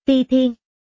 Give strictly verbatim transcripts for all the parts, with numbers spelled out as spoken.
Ti Thiên.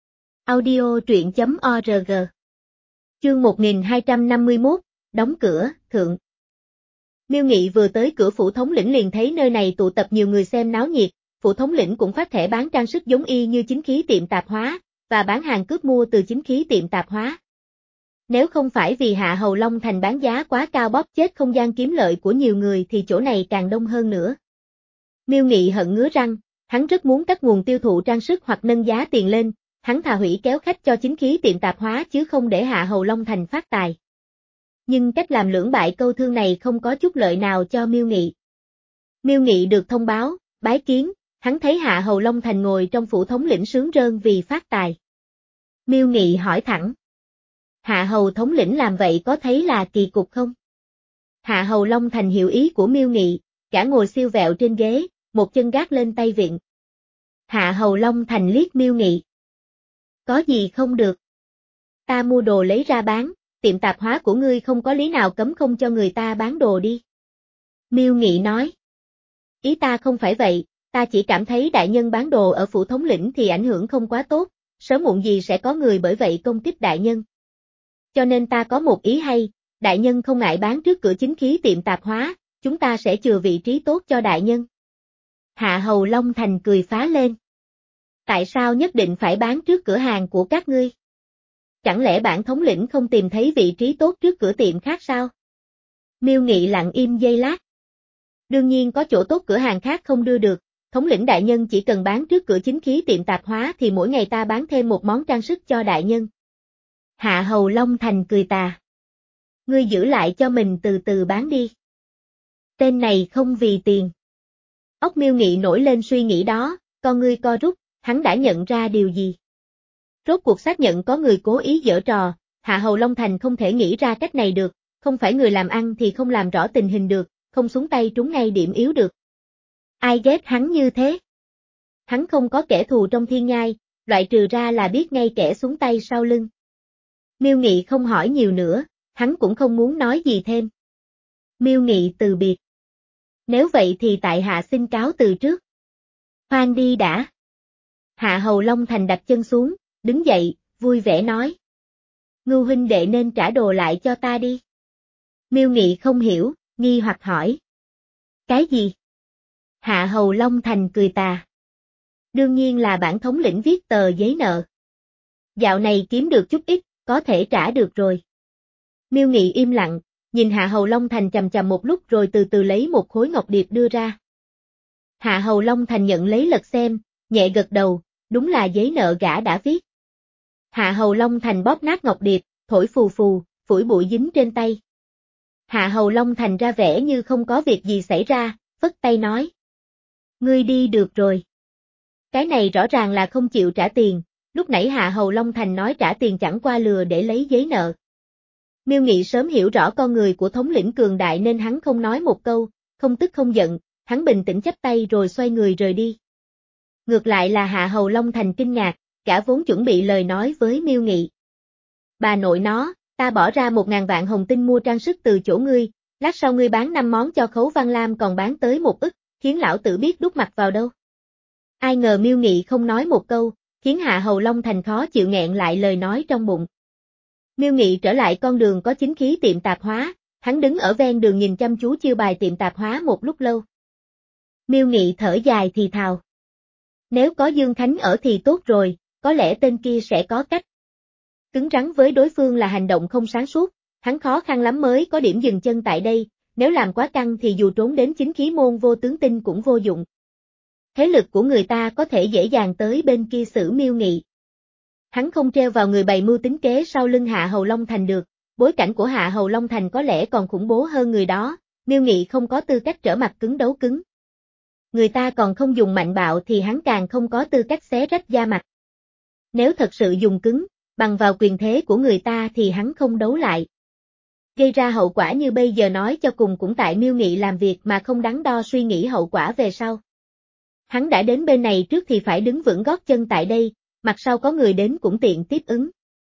Audio truyện chấm org. Chương một nghìn hai trăm năm mươi mốt, đóng cửa, thượng. Miêu Nghị vừa tới cửa phủ thống lĩnh liền thấy nơi này tụ tập nhiều người xem náo nhiệt, phủ thống lĩnh cũng phát thẻ bán trang sức giống y như chính khí tiệm tạp hóa, và bán hàng cướp mua từ chính khí tiệm tạp hóa. Nếu không phải vì Hạ Hầu Long Thành bán giá quá cao bóp chết không gian kiếm lợi của nhiều người thì chỗ này càng đông hơn nữa. Miêu Nghị hận ngứa răng, hắn rất muốn cắt nguồn tiêu thụ trang sức hoặc nâng giá tiền lên, hắn thà hủy kéo khách cho chính khí tiệm tạp hóa chứ không để Hạ Hầu Long Thành phát tài. Nhưng cách làm lưỡng bại câu thương này không có chút lợi nào cho Miêu Nghị. Miêu Nghị được thông báo, bái kiến, hắn thấy Hạ Hầu Long Thành ngồi trong phủ thống lĩnh sướng rơn vì phát tài. Miêu Nghị hỏi thẳng. Hạ Hầu thống lĩnh làm vậy có thấy là kỳ cục không? Hạ Hầu Long Thành hiểu ý của Miêu Nghị, cả ngồi siêu vẹo trên ghế, một chân gác lên tay vịn. Hạ Hầu Long Thành liếc Miêu Nghị. Có gì không được? Ta mua đồ lấy ra bán, tiệm tạp hóa của ngươi không có lý nào cấm không cho người ta bán đồ đi. Miêu Nghị nói. Ý ta không phải vậy, ta chỉ cảm thấy đại nhân bán đồ ở phủ thống lĩnh thì ảnh hưởng không quá tốt, sớm muộn gì sẽ có người bởi vậy công kích đại nhân. Cho nên ta có một ý hay, đại nhân không ngại bán trước cửa chính khí tiệm tạp hóa, chúng ta sẽ chừa vị trí tốt cho đại nhân. Hạ Hầu Long Thành cười phá lên. Tại sao nhất định phải bán trước cửa hàng của các ngươi? Chẳng lẽ bản thống lĩnh không tìm thấy vị trí tốt trước cửa tiệm khác sao? Miêu Nghị lặng im giây lát. Đương nhiên có chỗ tốt cửa hàng khác không đưa được, thống lĩnh đại nhân chỉ cần bán trước cửa chính khí tiệm tạp hóa thì mỗi ngày ta bán thêm một món trang sức cho đại nhân. Hạ Hầu Long Thành cười tà. Ngươi giữ lại cho mình từ từ bán đi. Tên này không vì tiền. Óc Miêu Nghị nổi lên suy nghĩ đó, con ngươi co rút, hắn đã nhận ra điều gì. Rốt cuộc xác nhận có người cố ý giở trò, Hạ Hầu Long Thành không thể nghĩ ra cách này được, không phải người làm ăn thì không làm rõ tình hình được, không xuống tay trúng ngay điểm yếu được. Ai ghét hắn như thế? Hắn không có kẻ thù trong thiên nhai, loại trừ ra là biết ngay kẻ xuống tay sau lưng. Miêu Nghị không hỏi nhiều nữa, hắn cũng không muốn nói gì thêm. Miêu Nghị từ biệt. Nếu vậy thì tại hạ xin cáo từ trước. Khoan đi đã. Hạ Hầu Long Thành đặt chân xuống, đứng dậy, vui vẻ nói. Ngưu huynh đệ nên trả đồ lại cho ta đi. Miêu Nghị không hiểu, nghi hoặc hỏi. Cái gì? Hạ Hầu Long Thành cười tà. Đương nhiên là bản thống lĩnh viết tờ giấy nợ. Dạo này kiếm được chút ít, có thể trả được rồi. Miêu Nghị im lặng, nhìn Hạ Hầu Long Thành chằm chằm một lúc rồi từ từ lấy một khối ngọc điệp đưa ra. Hạ Hầu Long Thành nhận lấy lật xem, nhẹ gật đầu, đúng là giấy nợ gã đã viết. Hạ Hầu Long Thành bóp nát ngọc điệp, thổi phù phù, phủi bụi dính trên tay. Hạ Hầu Long Thành ra vẻ như không có việc gì xảy ra, phất tay nói. Ngươi đi được rồi. Cái này rõ ràng là không chịu trả tiền, lúc nãy Hạ Hầu Long Thành nói trả tiền chẳng qua lừa để lấy giấy nợ. Miêu Nghị sớm hiểu rõ con người của thống lĩnh cường đại nên hắn không nói một câu, không tức không giận, hắn bình tĩnh chắp tay rồi xoay người rời đi. Ngược lại là Hạ Hầu Long Thành kinh ngạc, cả vốn chuẩn bị lời nói với Miêu Nghị. Bà nội nó, ta bỏ ra một ngàn vạn hồng tinh mua trang sức từ chỗ ngươi, lát sau ngươi bán năm món cho Khấu Văn Lam còn bán tới một ức, khiến lão tử biết đút mặt vào đâu. Ai ngờ Miêu Nghị không nói một câu, khiến Hạ Hầu Long Thành khó chịu nghẹn lại lời nói trong bụng. Miêu Nghị trở lại con đường có chính khí tiệm tạp hóa, hắn đứng ở ven đường nhìn chăm chú chiêu bài tiệm tạp hóa một lúc lâu. Miêu Nghị thở dài thì thào. Nếu có Dương Khánh ở thì tốt rồi, có lẽ tên kia sẽ có cách. Cứng rắn với đối phương là hành động không sáng suốt, hắn khó khăn lắm mới có điểm dừng chân tại đây, nếu làm quá căng thì dù trốn đến chính khí môn vô tướng tinh cũng vô dụng. Thế lực của người ta có thể dễ dàng tới bên kia xử Miêu Nghị. Hắn không treo vào người bày mưu tính kế sau lưng Hạ Hầu Long Thành được, bối cảnh của Hạ Hầu Long Thành có lẽ còn khủng bố hơn người đó, Miêu Nghị không có tư cách trở mặt cứng đấu cứng. Người ta còn không dùng mạnh bạo thì hắn càng không có tư cách xé rách da mặt. Nếu thật sự dùng cứng, bằng vào quyền thế của người ta thì hắn không đấu lại. Gây ra hậu quả như bây giờ nói cho cùng cũng tại Miêu Nghị làm việc mà không đắn đo suy nghĩ hậu quả về sau. Hắn đã đến bên này trước thì phải đứng vững gót chân tại đây, mặt sau có người đến cũng tiện tiếp ứng.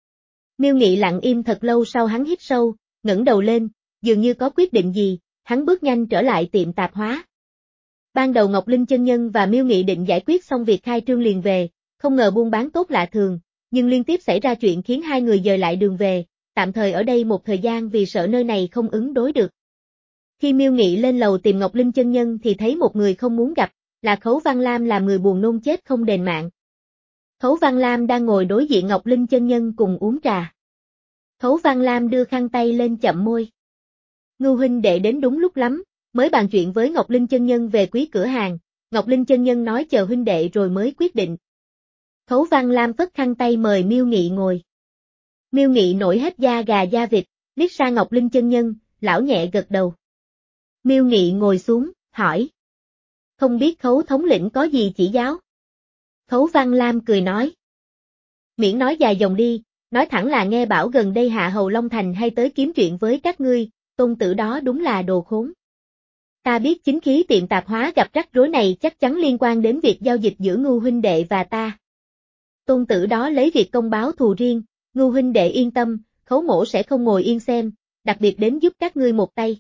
Miêu Nghị lặng im thật lâu sau hắn hít sâu, ngẩng đầu lên, dường như có quyết định gì, hắn bước nhanh trở lại tiệm tạp hóa. Ban đầu Ngọc Linh chân nhân và Miêu Nghị định giải quyết xong việc khai trương liền về, không ngờ buôn bán tốt lạ thường, nhưng liên tiếp xảy ra chuyện khiến hai người dời lại đường về, tạm thời ở đây một thời gian vì sợ nơi này không ứng đối được. Khi Miêu Nghị lên lầu tìm Ngọc Linh chân nhân thì thấy một người không muốn gặp, là Khấu Văn Lam làm người buồn nôn chết không đền mạng. Khấu Văn Lam đang ngồi đối diện Ngọc Linh chân nhân cùng uống trà. Khấu Văn Lam đưa khăn tay lên chậm môi. Ngưu huynh đệ đến đúng lúc lắm, mới bàn chuyện với Ngọc Linh chân nhân về quý cửa hàng, Ngọc Linh chân nhân nói chờ huynh đệ rồi mới quyết định. Khấu Văn Lam phất khăn tay mời Miêu Nghị ngồi. Miêu Nghị nổi hết da gà da vịt, liếc sang Ngọc Linh chân nhân, lão nhẹ gật đầu. Miêu Nghị ngồi xuống, hỏi. Không biết Khấu thống lĩnh có gì chỉ giáo? Khấu Văn Lam cười nói. Miễn nói dài dòng đi, nói thẳng là nghe bảo gần đây Hạ Hầu Long Thành hay tới kiếm chuyện với các ngươi, tôn tử đó đúng là đồ khốn. Ta biết chính khí tiệm tạp hóa gặp rắc rối này chắc chắn liên quan đến việc giao dịch giữa Ngưu huynh đệ và ta. Tôn tử đó lấy việc công báo thù riêng, Ngưu huynh đệ yên tâm, Khấu mỗ sẽ không ngồi yên xem, đặc biệt đến giúp các ngươi một tay.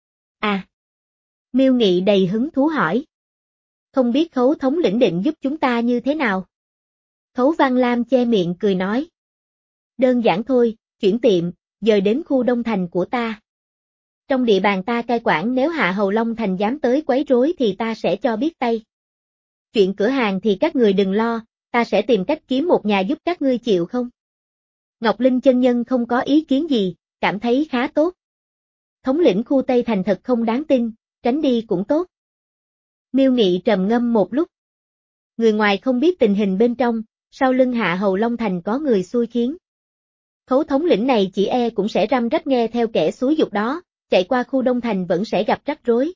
À! Miêu Nghị đầy hứng thú hỏi. Không biết Khấu thống lĩnh định giúp chúng ta như thế nào? Khấu Văn Lam che miệng cười nói. Đơn giản thôi, chuyển tiệm, dời đến khu Đông Thành của ta. Trong địa bàn ta cai quản nếu Hạ Hầu Long Thành dám tới quấy rối thì ta sẽ cho biết tay. Chuyện cửa hàng thì các người đừng lo, ta sẽ tìm cách kiếm một nhà giúp các ngươi chịu không? Ngọc Linh chân nhân không có ý kiến gì, cảm thấy khá tốt. Thống lĩnh khu Tây Thành thật không đáng tin, tránh đi cũng tốt. Miêu Nghị trầm ngâm một lúc. Người ngoài không biết tình hình bên trong, sau lưng Hạ Hầu Long Thành có người xui khiến. Khấu thống lĩnh này chỉ e cũng sẽ răm rắp nghe theo kẻ xúi giục đó, chạy qua khu Đông Thành vẫn sẽ gặp rắc rối.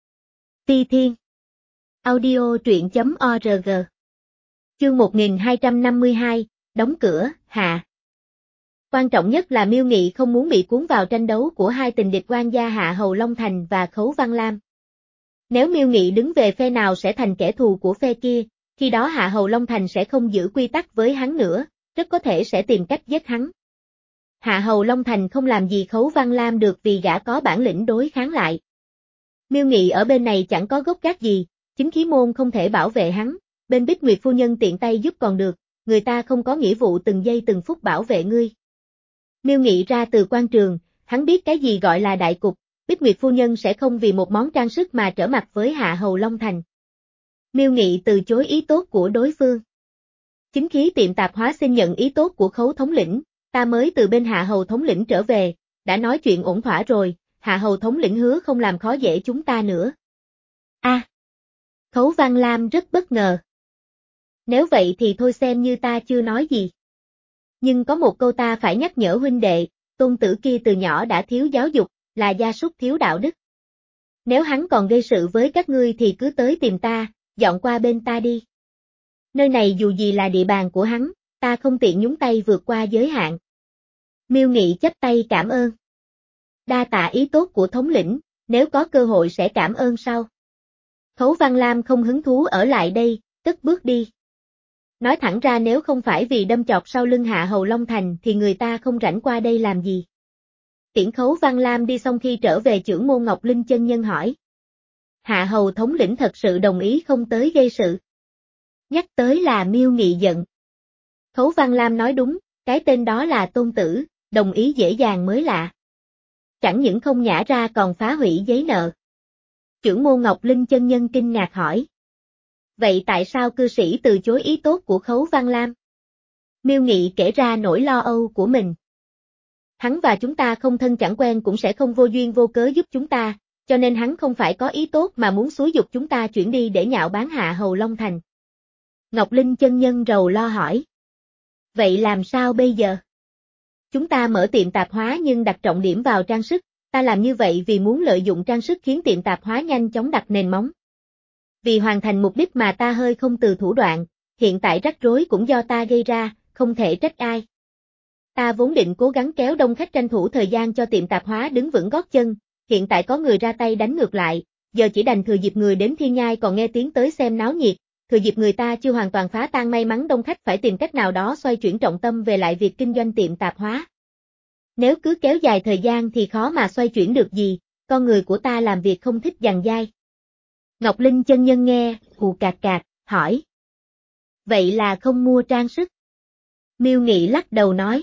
Ti Thiên Audio truyện chấm org Chương một nghìn hai trăm năm mươi hai, đóng cửa, hạ. Quan trọng nhất là Miêu Nghị không muốn bị cuốn vào tranh đấu của hai tình địch quan gia Hạ Hầu Long Thành và Khấu Văn Lam. Nếu Miêu Nghị đứng về phe nào sẽ thành kẻ thù của phe kia, khi đó Hạ Hầu Long Thành sẽ không giữ quy tắc với hắn nữa, rất có thể sẽ tìm cách giết hắn. Hạ Hầu Long Thành không làm gì Khấu Văn Lam được vì gã có bản lĩnh đối kháng lại. Miêu Nghị ở bên này chẳng có gốc gác gì, chính khí môn không thể bảo vệ hắn, bên Bích Nguyệt phu nhân tiện tay giúp còn được, người ta không có nghĩa vụ từng giây từng phút bảo vệ ngươi. Miêu Nghị ra từ quan trường, hắn biết cái gì gọi là đại cục, Bích Nguyệt phu nhân sẽ không vì một món trang sức mà trở mặt với Hạ Hầu Long Thành. Miêu Nghị từ chối ý tốt của đối phương. Chính khí tiệm tạp hóa xin nhận ý tốt của Khấu thống lĩnh, ta mới từ bên Hạ Hầu thống lĩnh trở về, đã nói chuyện ổn thỏa rồi, Hạ Hầu thống lĩnh hứa không làm khó dễ chúng ta nữa. A, à, Khấu Văn Lam rất bất ngờ. Nếu vậy thì thôi xem như ta chưa nói gì. Nhưng có một câu ta phải nhắc nhở huynh đệ, tôn tử kia từ nhỏ đã thiếu giáo dục, là gia súc thiếu đạo đức. Nếu hắn còn gây sự với các ngươi thì cứ tới tìm ta, dọn qua bên ta đi. Nơi này dù gì là địa bàn của hắn, ta không tiện nhúng tay vượt qua giới hạn. Miêu Nghị chắp tay cảm ơn. Đa tạ ý tốt của thống lĩnh, nếu có cơ hội sẽ cảm ơn sau. Khấu Văn Lam không hứng thú ở lại đây, cất bước đi. Nói thẳng ra nếu không phải vì đâm chọc sau lưng Hạ Hầu Long Thành thì người ta không rảnh qua đây làm gì. Tiễn Khấu Văn Lam đi xong khi trở về chưởng môn Ngọc Linh chân nhân hỏi. Hạ Hầu thống lĩnh thật sự đồng ý không tới gây sự. Nhắc tới là Miêu Nghị giận. Khấu Văn Lam nói đúng, cái tên đó là tôn tử, đồng ý dễ dàng mới lạ. Chẳng những không nhả ra còn phá hủy giấy nợ. Chưởng môn Ngọc Linh chân nhân kinh ngạc hỏi. Vậy tại sao cư sĩ từ chối ý tốt của Khấu Văn Lam? Miêu Nghị kể ra nỗi lo âu của mình. Hắn và chúng ta không thân chẳng quen cũng sẽ không vô duyên vô cớ giúp chúng ta, cho nên hắn không phải có ý tốt mà muốn xúi giục chúng ta chuyển đi để nhạo báng Hạ Hầu Long Thành. Ngọc Linh chân nhân rầu lo hỏi. Vậy làm sao bây giờ? Chúng ta mở tiệm tạp hóa nhưng đặt trọng điểm vào trang sức, ta làm như vậy vì muốn lợi dụng trang sức khiến tiệm tạp hóa nhanh chóng đặt nền móng. Vì hoàn thành mục đích mà ta hơi không từ thủ đoạn, hiện tại rắc rối cũng do ta gây ra, không thể trách ai. Ta vốn định cố gắng kéo đông khách tranh thủ thời gian cho tiệm tạp hóa đứng vững gót chân, hiện tại có người ra tay đánh ngược lại, giờ chỉ đành thừa dịp người đến Thiên Nhai còn nghe tiếng tới xem náo nhiệt, thừa dịp người ta chưa hoàn toàn phá tan may mắn đông khách phải tìm cách nào đó xoay chuyển trọng tâm về lại việc kinh doanh tiệm tạp hóa. Nếu cứ kéo dài thời gian thì khó mà xoay chuyển được gì, con người của ta làm việc không thích giằng dai. Ngọc Linh chân nhân nghe, hù cạc cạc, hỏi. Vậy là không mua trang sức. Miêu Nghị lắc đầu nói.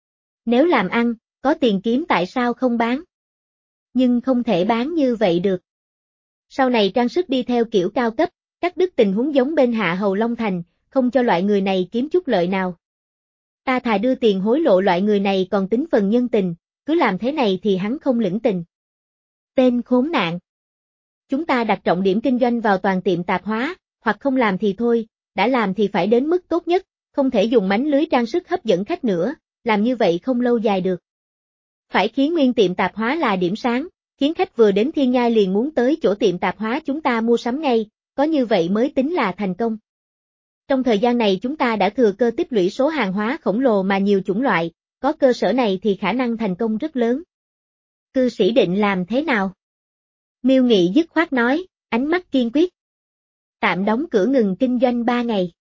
Nếu làm ăn, có tiền kiếm tại sao không bán? Nhưng không thể bán như vậy được. Sau này trang sức đi theo kiểu cao cấp, cắt đứt tình huống giống bên Hạ Hầu Long Thành, không cho loại người này kiếm chút lợi nào. Ta thà đưa tiền hối lộ loại người này còn tính phần nhân tình, cứ làm thế này thì hắn không lĩnh tình. Tên khốn nạn. Chúng ta đặt trọng điểm kinh doanh vào toàn tiệm tạp hóa, hoặc không làm thì thôi, đã làm thì phải đến mức tốt nhất, không thể dùng mánh lưới trang sức hấp dẫn khách nữa, làm như vậy không lâu dài được. Phải khiến nguyên tiệm tạp hóa là điểm sáng, khiến khách vừa đến Thiên Nhai liền muốn tới chỗ tiệm tạp hóa chúng ta mua sắm ngay, có như vậy mới tính là thành công. Trong thời gian này chúng ta đã thừa cơ tích lũy số hàng hóa khổng lồ mà nhiều chủng loại, có cơ sở này thì khả năng thành công rất lớn. Cư sĩ định làm thế nào? Miêu Nghị dứt khoát nói, ánh mắt kiên quyết. Tạm đóng cửa ngừng kinh doanh ba ngày.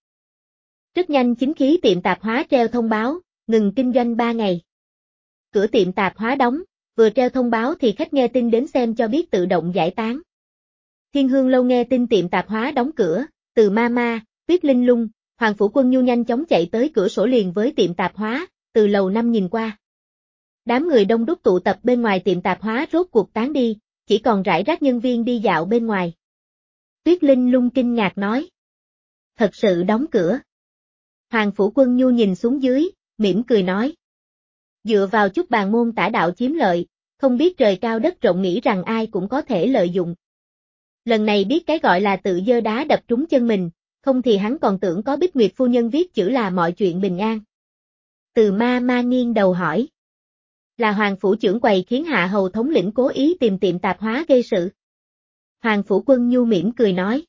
Rất nhanh chính khí tiệm tạp hóa treo thông báo, ngừng kinh doanh ba ngày. Cửa tiệm tạp hóa đóng, vừa treo thông báo thì khách nghe tin đến xem cho biết tự động giải tán. Thiên Hương Lâu nghe tin tiệm tạp hóa đóng cửa, Từ Ma Ma, Tuyết Linh Lung, Hoàng Phủ Quân Nhu nhanh chóng chạy tới cửa sổ liền với tiệm tạp hóa, từ lầu năm nhìn qua. Đám người đông đúc tụ tập bên ngoài tiệm tạp hóa rốt cuộc tán đi, chỉ còn rải rác nhân viên đi dạo bên ngoài. Tuyết Linh Lung kinh ngạc nói. Thật sự đóng cửa. Hoàng Phủ Quân Nhu nhìn xuống dưới, mỉm cười nói. Dựa vào chút bàn môn tả đạo chiếm lợi, không biết trời cao đất rộng nghĩ rằng ai cũng có thể lợi dụng. Lần này biết cái gọi là tự giơ đá đập trúng chân mình, không thì hắn còn tưởng có Bích Nguyệt phu nhân viết chữ là mọi chuyện bình an. Từ Ma Ma nghiêng đầu hỏi. Là Hoàng Phủ trưởng quầy khiến Hạ Hầu thống lĩnh cố ý tìm tiệm tạp hóa gây sự. Hoàng Phủ Quân Nhu mỉm cười nói.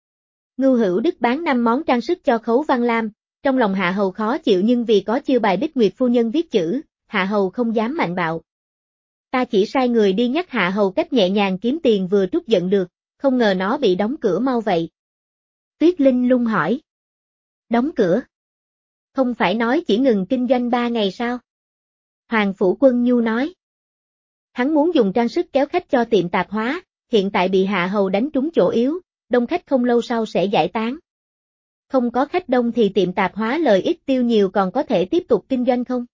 Ngưu Hữu Đức bán năm món trang sức cho Khấu Văn Lam, trong lòng Hạ Hầu khó chịu nhưng vì có chiêu bài Bích Nguyệt phu nhân viết chữ, Hạ Hầu không dám mạnh bạo. Ta chỉ sai người đi nhắc Hạ Hầu cách nhẹ nhàng kiếm tiền vừa trút giận được, không ngờ nó bị đóng cửa mau vậy. Tuyết Linh Lung hỏi. Đóng cửa? Không phải nói chỉ ngừng kinh doanh ba ngày sao? Hoàng Phủ Quân Nhu nói. Hắn muốn dùng trang sức kéo khách cho tiệm tạp hóa, hiện tại bị Hạ Hầu đánh trúng chỗ yếu, đông khách không lâu sau sẽ giải tán. Không có khách đông thì tiệm tạp hóa lợi ích tiêu nhiều còn có thể tiếp tục kinh doanh không?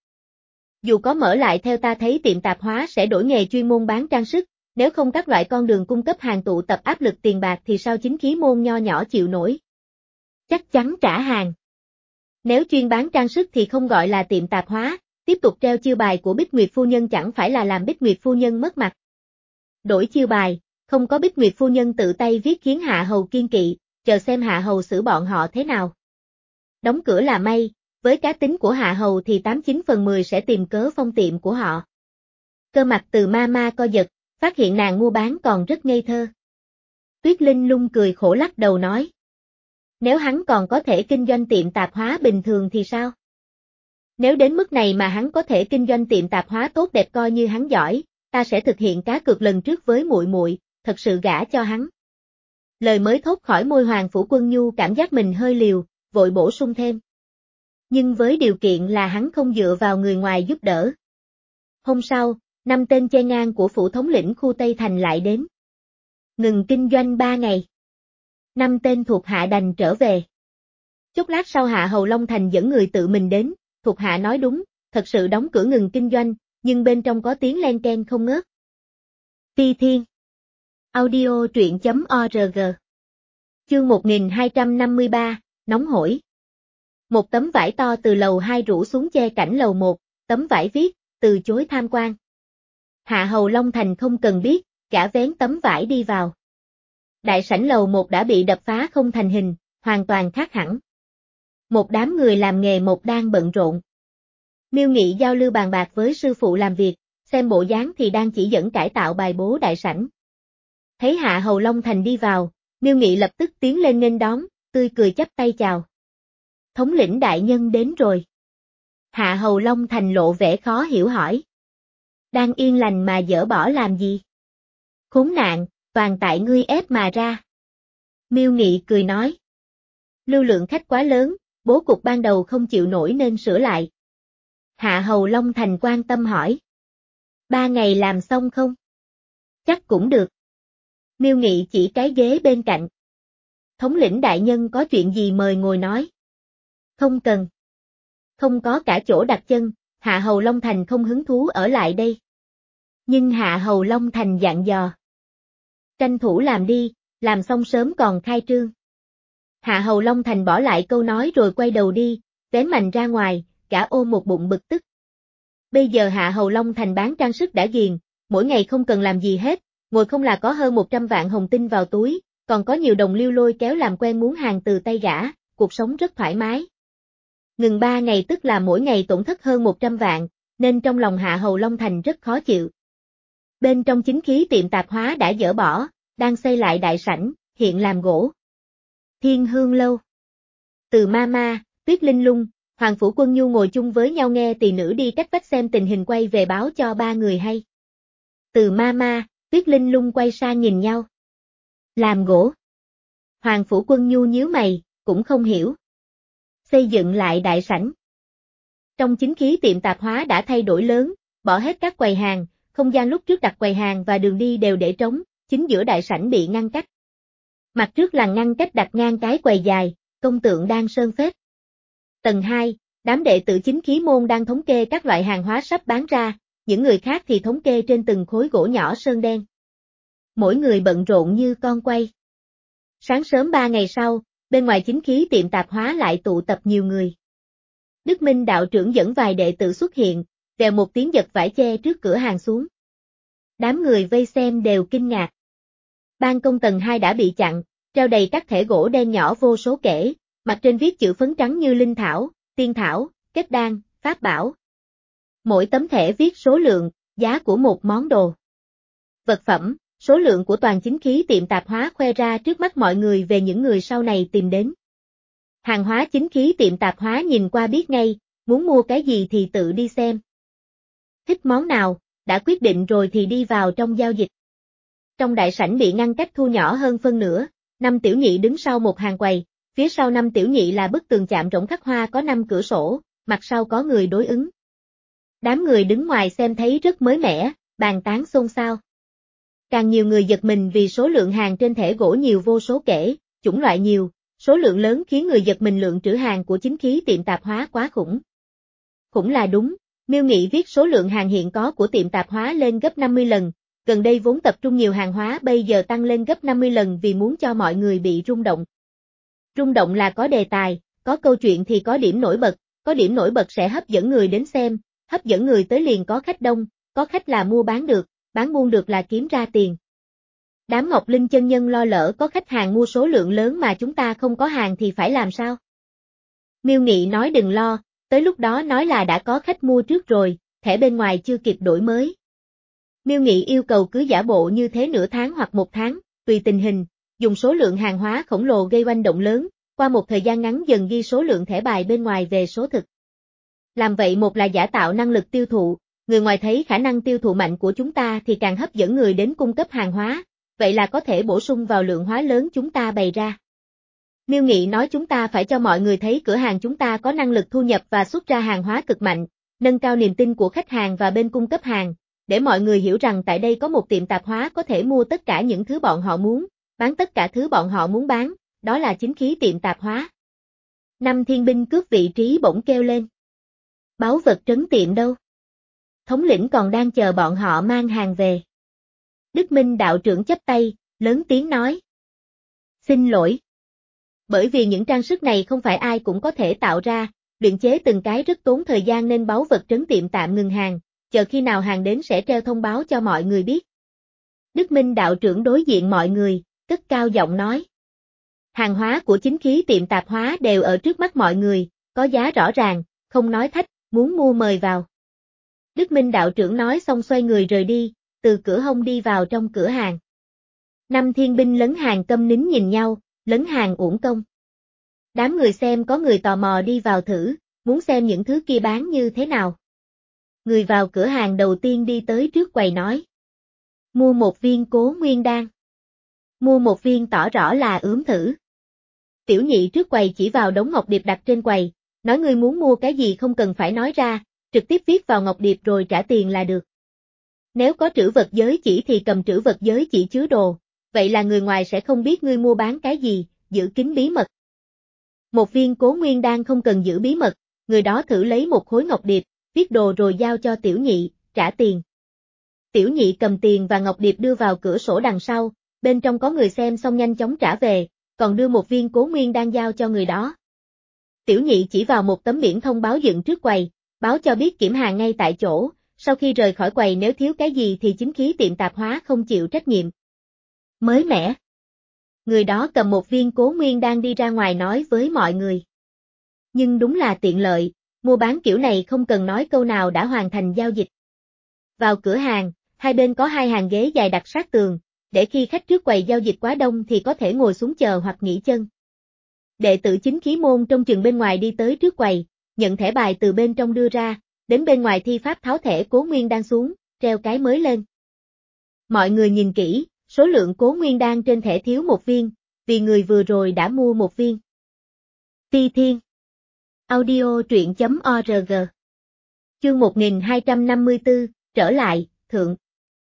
Dù có mở lại theo ta thấy tiệm tạp hóa sẽ đổi nghề chuyên môn bán trang sức, nếu không các loại con đường cung cấp hàng tụ tập áp lực tiền bạc thì sao chính khí môn nho nhỏ chịu nổi? Chắc chắn trả hàng. Nếu chuyên bán trang sức thì không gọi là tiệm tạp hóa, tiếp tục treo chiêu bài của Bích Nguyệt phu nhân chẳng phải là làm Bích Nguyệt phu nhân mất mặt. Đổi chiêu bài, không có Bích Nguyệt phu nhân tự tay viết khiến Hạ Hầu kiên kỵ, chờ xem Hạ Hầu xử bọn họ thế nào. Đóng cửa là may, với cá tính của Hạ Hầu thì tám chín phần mười sẽ tìm cớ phong tiệm của họ. Cơ mặt Từ Ma Ma co giật, phát hiện nàng mua bán còn rất ngây thơ. Tuyết Linh Lung cười khổ lắc đầu nói. Nếu hắn còn có thể kinh doanh tiệm tạp hóa bình thường thì sao? Nếu đến mức này mà hắn có thể kinh doanh tiệm tạp hóa tốt đẹp coi như hắn giỏi, ta sẽ thực hiện cá cược lần trước với muội muội, thật sự gả cho hắn. Lời mới thốt khỏi môi Hoàng Phủ Quân Nhu cảm giác mình hơi liều, vội bổ sung thêm. Nhưng với điều kiện là hắn không dựa vào người ngoài giúp đỡ. Hôm sau, năm tên che ngang của phủ thống lĩnh khu Tây Thành lại đến. Ngừng kinh doanh ba ngày. Năm tên thuộc hạ đành trở về. Chốc lát sau Hạ Hầu Long Thành dẫn người tự mình đến, thuộc hạ nói đúng, thật sự đóng cửa ngừng kinh doanh, nhưng bên trong có tiếng len ken không ngớt. Ti Thiên Audio truyện chấm org Chương một nghìn hai trăm năm mươi ba, nóng hổi. Một tấm vải to từ lầu hai rủ xuống che cảnh lầu một, tấm vải viết, từ chối tham quan. Hạ Hầu Long Thành không cần biết, gã vén tấm vải đi vào. Đại sảnh lầu một đã bị đập phá không thành hình, hoàn toàn khác hẳn. Một đám người làm nghề một đang bận rộn. Miêu Nghị giao lưu bàn bạc với sư phụ làm việc, xem bộ dáng thì đang chỉ dẫn cải tạo bài bố đại sảnh. Thấy Hạ Hầu Long Thành đi vào, Miêu Nghị lập tức tiến lên nghênh đón, tươi cười chắp tay chào. Thống lĩnh đại nhân đến rồi. Hạ Hầu Long Thành lộ vẻ khó hiểu hỏi. Đang yên lành mà dỡ bỏ làm gì? Khốn nạn, toàn tại ngươi ép mà ra. Miêu Nghị cười nói. Lưu lượng khách quá lớn, bố cục ban đầu không chịu nổi nên sửa lại. Hạ Hầu Long Thành quan tâm hỏi. Ba ngày làm xong không? Chắc cũng được. Miêu Nghị chỉ cái ghế bên cạnh. Thống lĩnh đại nhân có chuyện gì mời ngồi nói. Không cần. Không có cả chỗ đặt chân, Hạ Hầu Long Thành không hứng thú ở lại đây. Nhưng Hạ Hầu Long Thành dặn dò. Tranh thủ làm đi, làm xong sớm còn khai trương. Hạ Hầu Long Thành bỏ lại câu nói rồi quay đầu đi, vén mành ra ngoài, gã ôm một bụng bực tức. Bây giờ Hạ Hầu Long Thành bán trang sức đã ghiền, mỗi ngày không cần làm gì hết, ngồi không là có hơn một trăm vạn hồng tinh vào túi, còn có nhiều đồng liêu lôi kéo làm quen muốn hàng từ tay gã, cuộc sống rất thoải mái. Ngừng ba ngày tức là mỗi ngày tổn thất hơn một trăm vạn, nên trong lòng Hạ Hầu Long Thành rất khó chịu. Bên trong chính khí tiệm tạp hóa đã dỡ bỏ, đang xây lại đại sảnh, hiện làm gỗ. Thiên Hương Lâu. Từ Mama, Tuyết Linh Lung, Hoàng Phủ Quân Nhu ngồi chung với nhau nghe tỳ nữ đi cách vách xem tình hình quay về báo cho ba người hay. Từ Mama, Tuyết Linh Lung quay sang nhìn nhau. Làm gỗ. Hoàng Phủ Quân Nhu nhíu mày, cũng không hiểu. Xây dựng lại đại sảnh. Trong chính khí tiệm tạp hóa đã thay đổi lớn, bỏ hết các quầy hàng, không gian lúc trước đặt quầy hàng và đường đi đều để trống, chính giữa đại sảnh bị ngăn cách. Mặt trước là ngăn cách đặt ngang cái quầy dài, công tượng đang sơn phết. Tầng hai, đám đệ tử chính khí môn đang thống kê các loại hàng hóa sắp bán ra, những người khác thì thống kê trên từng khối gỗ nhỏ sơn đen. Mỗi người bận rộn như con quay. Sáng sớm ba ngày sau, bên ngoài chính khí tiệm tạp hóa lại tụ tập nhiều người. Đức Minh đạo trưởng dẫn vài đệ tử xuất hiện, vèo một tiếng giật vải che trước cửa hàng xuống. Đám người vây xem đều kinh ngạc. Ban công tầng hai đã bị chặn, treo đầy các thẻ gỗ đen nhỏ vô số kể, mặt trên viết chữ phấn trắng như linh thảo, tiên thảo, kết đan, pháp bảo. Mỗi tấm thẻ viết số lượng, giá của một món đồ. Vật phẩm, số lượng của toàn chính khí tiệm tạp hóa khoe ra trước mắt mọi người về những người sau này tìm đến. Hàng hóa chính khí tiệm tạp hóa nhìn qua biết ngay, muốn mua cái gì thì tự đi xem. Thích món nào, đã quyết định rồi thì đi vào trong giao dịch. Trong đại sảnh bị ngăn cách thu nhỏ hơn phân nửa, năm tiểu nhị đứng sau một hàng quầy, phía sau năm tiểu nhị là bức tường chạm rỗng khắc hoa có năm cửa sổ, mặt sau có người đối ứng. Đám người đứng ngoài xem thấy rất mới mẻ, bàn tán xôn xao. Càng nhiều người giật mình vì số lượng hàng trên thẻ gỗ nhiều vô số kể, chủng loại nhiều, số lượng lớn khiến người giật mình lượng trữ hàng của chính khí tiệm tạp hóa quá khủng. Khủng là đúng, Miêu Nghị viết số lượng hàng hiện có của tiệm tạp hóa lên gấp năm mươi lần, gần đây vốn tập trung nhiều hàng hóa bây giờ tăng lên gấp năm mươi lần vì muốn cho mọi người bị rung động. Rung động là có đề tài, có câu chuyện thì có điểm nổi bật, có điểm nổi bật sẽ hấp dẫn người đến xem, hấp dẫn người tới liền có khách đông, có khách là mua bán được, bán buôn được là kiếm ra tiền. Đám Ngọc Linh chân nhân lo lỡ có khách hàng mua số lượng lớn mà chúng ta không có hàng thì phải làm sao? Miêu Nghị nói đừng lo, tới lúc đó nói là đã có khách mua trước rồi, thẻ bên ngoài chưa kịp đổi mới. Miêu Nghị yêu cầu cứ giả bộ như thế nửa tháng hoặc một tháng, tùy tình hình, dùng số lượng hàng hóa khổng lồ gây oanh động lớn, qua một thời gian ngắn dần ghi số lượng thẻ bài bên ngoài về số thực. Làm vậy một là giả tạo năng lực tiêu thụ, người ngoài thấy khả năng tiêu thụ mạnh của chúng ta thì càng hấp dẫn người đến cung cấp hàng hóa, vậy là có thể bổ sung vào lượng hóa lớn chúng ta bày ra. Miêu Nghị nói chúng ta phải cho mọi người thấy cửa hàng chúng ta có năng lực thu nhập và xuất ra hàng hóa cực mạnh, nâng cao niềm tin của khách hàng và bên cung cấp hàng, để mọi người hiểu rằng tại đây có một tiệm tạp hóa có thể mua tất cả những thứ bọn họ muốn, bán tất cả thứ bọn họ muốn bán, đó là chính khí tiệm tạp hóa. Năm thiên binh cướp vị trí bỗng kêu lên. Báu vật trấn tiệm đâu? Thống lĩnh còn đang chờ bọn họ mang hàng về. Đức Minh đạo trưởng chắp tay, lớn tiếng nói. Xin lỗi. Bởi vì những trang sức này không phải ai cũng có thể tạo ra, luyện chế từng cái rất tốn thời gian nên báu vật trấn tiệm tạm ngừng hàng, chờ khi nào hàng đến sẽ treo thông báo cho mọi người biết. Đức Minh đạo trưởng đối diện mọi người, cất cao giọng nói. Hàng hóa của chính khí tiệm tạp hóa đều ở trước mắt mọi người, có giá rõ ràng, không nói thách, muốn mua mời vào. Đức Minh đạo trưởng nói xong xoay người rời đi, từ cửa hông đi vào trong cửa hàng. Năm thiên binh lấn hàng câm nín nhìn nhau, lấn hàng uổng công. Đám người xem có người tò mò đi vào thử, muốn xem những thứ kia bán như thế nào. Người vào cửa hàng đầu tiên đi tới trước quầy nói. Mua một viên Cố Nguyên Đan. Mua một viên tỏ rõ là ướm thử. Tiểu nhị trước quầy chỉ vào đống ngọc điệp đặt trên quầy, nói ngươi muốn mua cái gì không cần phải nói ra, trực tiếp viết vào ngọc điệp rồi trả tiền là được. Nếu có trữ vật giới chỉ thì cầm trữ vật giới chỉ chứa đồ, vậy là người ngoài sẽ không biết ngươi mua bán cái gì, giữ kín bí mật. Một viên Cố Nguyên Đan không cần giữ bí mật, người đó thử lấy một khối ngọc điệp, viết đồ rồi giao cho Tiểu Nhị, trả tiền. Tiểu Nhị cầm tiền và ngọc điệp đưa vào cửa sổ đằng sau, bên trong có người xem xong nhanh chóng trả về, còn đưa một viên Cố Nguyên Đan giao cho người đó. Tiểu Nhị chỉ vào một tấm biển thông báo dựng trước quầy, báo cho biết kiểm hàng ngay tại chỗ, sau khi rời khỏi quầy nếu thiếu cái gì thì chính khí tiệm tạp hóa không chịu trách nhiệm. Mới mẻ. Người đó cầm một viên Cố Nguyên Đan đi ra ngoài nói với mọi người. Nhưng đúng là tiện lợi, mua bán kiểu này không cần nói câu nào đã hoàn thành giao dịch. Vào cửa hàng, hai bên có hai hàng ghế dài đặt sát tường, để khi khách trước quầy giao dịch quá đông thì có thể ngồi xuống chờ hoặc nghỉ chân. Đệ tử chính khí môn trông chừng bên ngoài đi tới trước quầy, nhận thẻ bài từ bên trong đưa ra, đến bên ngoài thi pháp tháo thẻ Cố Nguyên Đan xuống, treo cái mới lên. Mọi người nhìn kỹ, số lượng Cố Nguyên Đan trên thẻ thiếu một viên, vì người vừa rồi đã mua một viên. Ti Thiên. Audio truyện.org. Chương một nghìn hai trăm năm mươi tư, trở lại, thượng.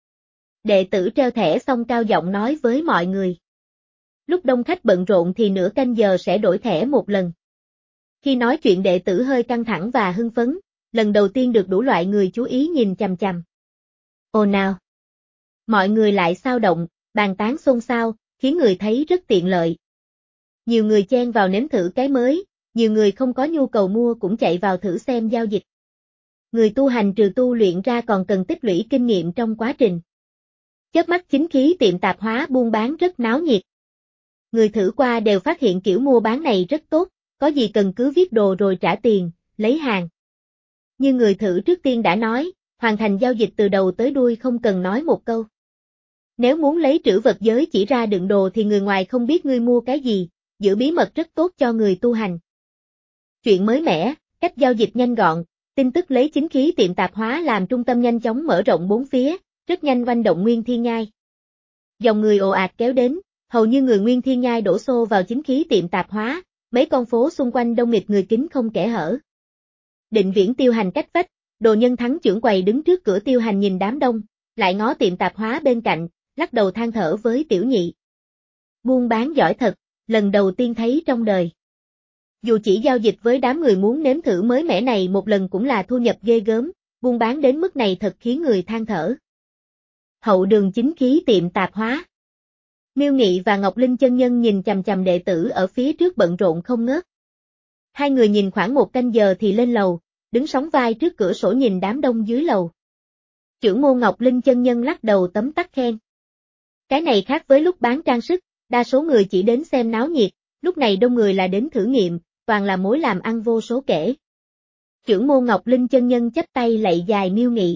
Đệ tử treo thẻ xong cao giọng nói với mọi người. Lúc đông khách bận rộn thì nửa canh giờ sẽ đổi thẻ một lần. Khi nói chuyện đệ tử hơi căng thẳng và hưng phấn, lần đầu tiên được đủ loại người chú ý nhìn chằm chằm. Ồ nào! Mọi người lại xao động, bàn tán xôn xao, khiến người thấy rất tiện lợi. Nhiều người chen vào nếm thử cái mới, nhiều người không có nhu cầu mua cũng chạy vào thử xem giao dịch. Người tu hành trừ tu luyện ra còn cần tích lũy kinh nghiệm trong quá trình. Chớp mắt chính khí tiệm tạp hóa buôn bán rất náo nhiệt. Người thử qua đều phát hiện kiểu mua bán này rất tốt, có gì cần cứ viết đồ rồi trả tiền, lấy hàng. Như người thử trước tiên đã nói, hoàn thành giao dịch từ đầu tới đuôi không cần nói một câu. Nếu muốn lấy trữ vật giới chỉ ra đựng đồ thì người ngoài không biết ngươi mua cái gì, giữ bí mật rất tốt cho người tu hành. Chuyện mới mẻ, cách giao dịch nhanh gọn, tin tức lấy chính khí tiệm tạp hóa làm trung tâm nhanh chóng mở rộng bốn phía, rất nhanh oanh động Nguyên Thiên Nhai. Dòng người ồ ạt kéo đến, hầu như người Nguyên Thiên Nhai đổ xô vào chính khí tiệm tạp hóa, mấy con phố xung quanh đông nghịt người kín không kẽ hở. Định Viễn Tiêu Hành cách vách, Đồ Nhân Thắng trưởng quầy đứng trước cửa Tiêu Hành nhìn đám đông, lại ngó tiệm tạp hóa bên cạnh, lắc đầu than thở với Tiểu Nhị. Buôn bán giỏi thật, lần đầu tiên thấy trong đời. Dù chỉ giao dịch với đám người muốn nếm thử mới mẻ này một lần cũng là thu nhập ghê gớm, buôn bán đến mức này thật khiến người than thở. Hậu đường chính khí tiệm tạp hóa. Miêu Nghị và Ngọc Linh chân nhân nhìn chằm chằm đệ tử ở phía trước bận rộn không ngớt. Hai người nhìn khoảng một canh giờ thì lên lầu, đứng sóng vai trước cửa sổ nhìn đám đông dưới lầu. Chưởng môn Ngọc Linh chân nhân lắc đầu tấm tắc khen. Cái này khác với lúc bán trang sức, đa số người chỉ đến xem náo nhiệt, lúc này đông người là đến thử nghiệm, toàn là mối làm ăn vô số kể. Chưởng môn Ngọc Linh chân nhân chắp tay lạy dài Miêu Nghị.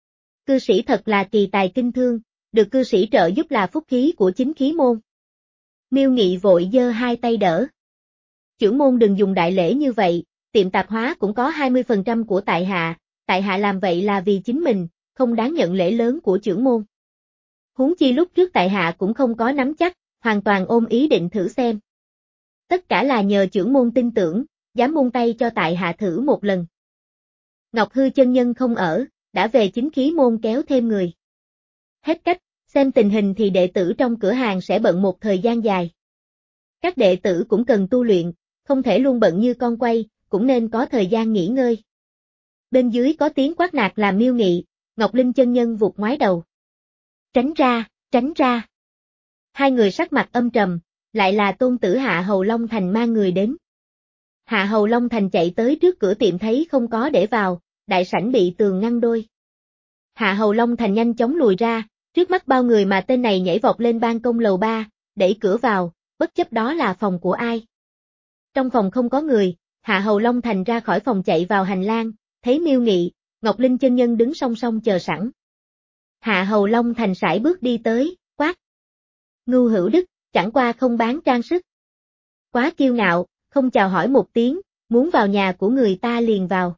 Cư sĩ thật là kỳ tài kinh thương, được cư sĩ trợ giúp là phúc khí của chính khí môn. Miêu Nghị vội giơ hai tay đỡ. Chưởng môn đừng dùng đại lễ như vậy, tiệm tạp hóa cũng có hai mươi phần trăm của tại hạ, tại hạ làm vậy là vì chính mình, không đáng nhận lễ lớn của chưởng môn. Huống chi lúc trước tại hạ cũng không có nắm chắc, hoàn toàn ôm ý định thử xem. Tất cả là nhờ chưởng môn tin tưởng, dám buông tay cho tại hạ thử một lần. Ngọc Hư chân nhân không ở, đã về chính khí môn kéo thêm người. Hết cách, xem tình hình thì đệ tử trong cửa hàng sẽ bận một thời gian dài. Các đệ tử cũng cần tu luyện, không thể luôn bận như con quay, cũng nên có thời gian nghỉ ngơi. Bên dưới có tiếng quát nạt làm Miêu Nghị, Ngọc Linh chân nhân vụt ngoái đầu. Tránh ra, tránh ra. Hai người sắc mặt âm trầm, lại là tôn tử Hạ Hầu Long Thành mang người đến. Hạ Hầu Long Thành chạy tới trước cửa tiệm thấy không có để vào, đại sảnh bị tường ngăn đôi. Hạ Hầu Long Thành nhanh chóng lùi ra, trước mắt bao người mà tên này nhảy vọt lên ban công lầu ba, đẩy cửa vào, bất chấp đó là phòng của ai. Trong phòng không có người, Hạ Hầu Long Thành ra khỏi phòng chạy vào hành lang, thấy Miêu Nghị, Ngọc Linh chân nhân đứng song song chờ sẵn. Hạ Hầu Long Thành sải bước đi tới, quát. Ngưu Hữu Đức, chẳng qua không bán trang sức. Quá kiêu ngạo, không chào hỏi một tiếng, muốn vào nhà của người ta liền vào.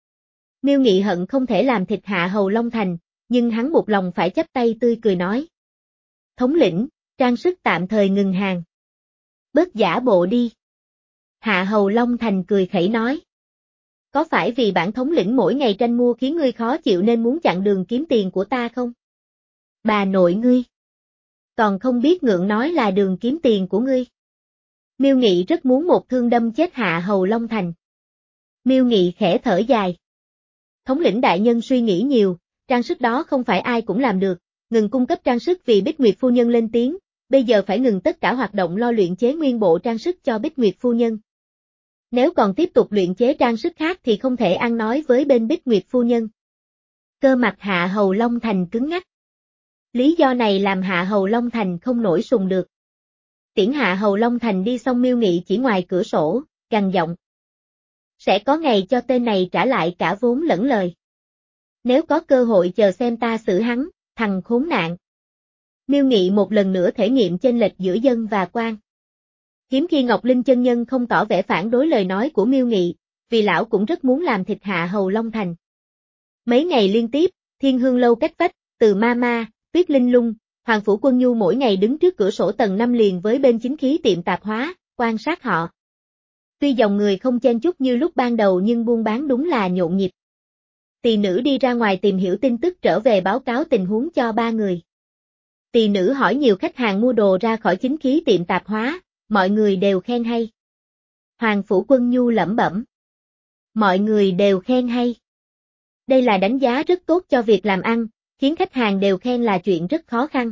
Miêu Nghị hận không thể làm thịt Hạ Hầu Long Thành, nhưng hắn buộc lòng phải chắp tay tươi cười nói. Thống lĩnh, trang sức tạm thời ngừng hàng. Bớt giả bộ đi. Hạ Hầu Long Thành cười khẩy nói. Có phải vì bản thống lĩnh mỗi ngày tranh mua khiến ngươi khó chịu nên muốn chặn đường kiếm tiền của ta không? Bà nội ngươi. Còn không biết ngượng nói là đường kiếm tiền của ngươi. Miêu Nghị rất muốn một thương đâm chết Hạ Hầu Long Thành. Miêu Nghị khẽ thở dài. Thống lĩnh đại nhân suy nghĩ nhiều, trang sức đó không phải ai cũng làm được, ngừng cung cấp trang sức vì Bích Nguyệt phu nhân lên tiếng, bây giờ phải ngừng tất cả hoạt động lo luyện chế nguyên bộ trang sức cho Bích Nguyệt phu nhân. Nếu còn tiếp tục luyện chế trang sức khác thì không thể ăn nói với bên Bích Nguyệt phu nhân. Cơ mặt Hạ Hầu Long Thành cứng ngắc. Lý do này làm Hạ Hầu Long Thành không nổi sùng được. Tiễn Hạ Hầu Long Thành đi xong Miêu Nghị chỉ ngoài cửa sổ, gằn giọng. Sẽ có ngày cho tên này trả lại cả vốn lẫn lời. Nếu có cơ hội chờ xem ta xử hắn, thằng khốn nạn. Miêu Nghị một lần nữa thể nghiệm chênh lệch giữa dân và quan. Hiếm khi Ngọc Linh chân nhân không tỏ vẻ phản đối lời nói của Miêu Nghị, vì lão cũng rất muốn làm thịt Hạ Hầu Long Thành. Mấy ngày liên tiếp, Thiên Hương lâu cách vách, Từ Ma Ma, Tuyết Linh Lung, Hoàng Phủ Quân Nhu mỗi ngày đứng trước cửa sổ tầng năm liền với bên chính khí tiệm tạp hóa, quan sát họ. Tuy dòng người không chen chúc như lúc ban đầu nhưng buôn bán đúng là nhộn nhịp. Tỳ nữ đi ra ngoài tìm hiểu tin tức trở về báo cáo tình huống cho ba người. Tỳ nữ hỏi nhiều khách hàng mua đồ ra khỏi chính khí tiệm tạp hóa, mọi người đều khen hay. Hoàng Phủ Quân Nhu lẩm bẩm. Mọi người đều khen hay. Đây là đánh giá rất tốt cho việc làm ăn, khiến khách hàng đều khen là chuyện rất khó khăn.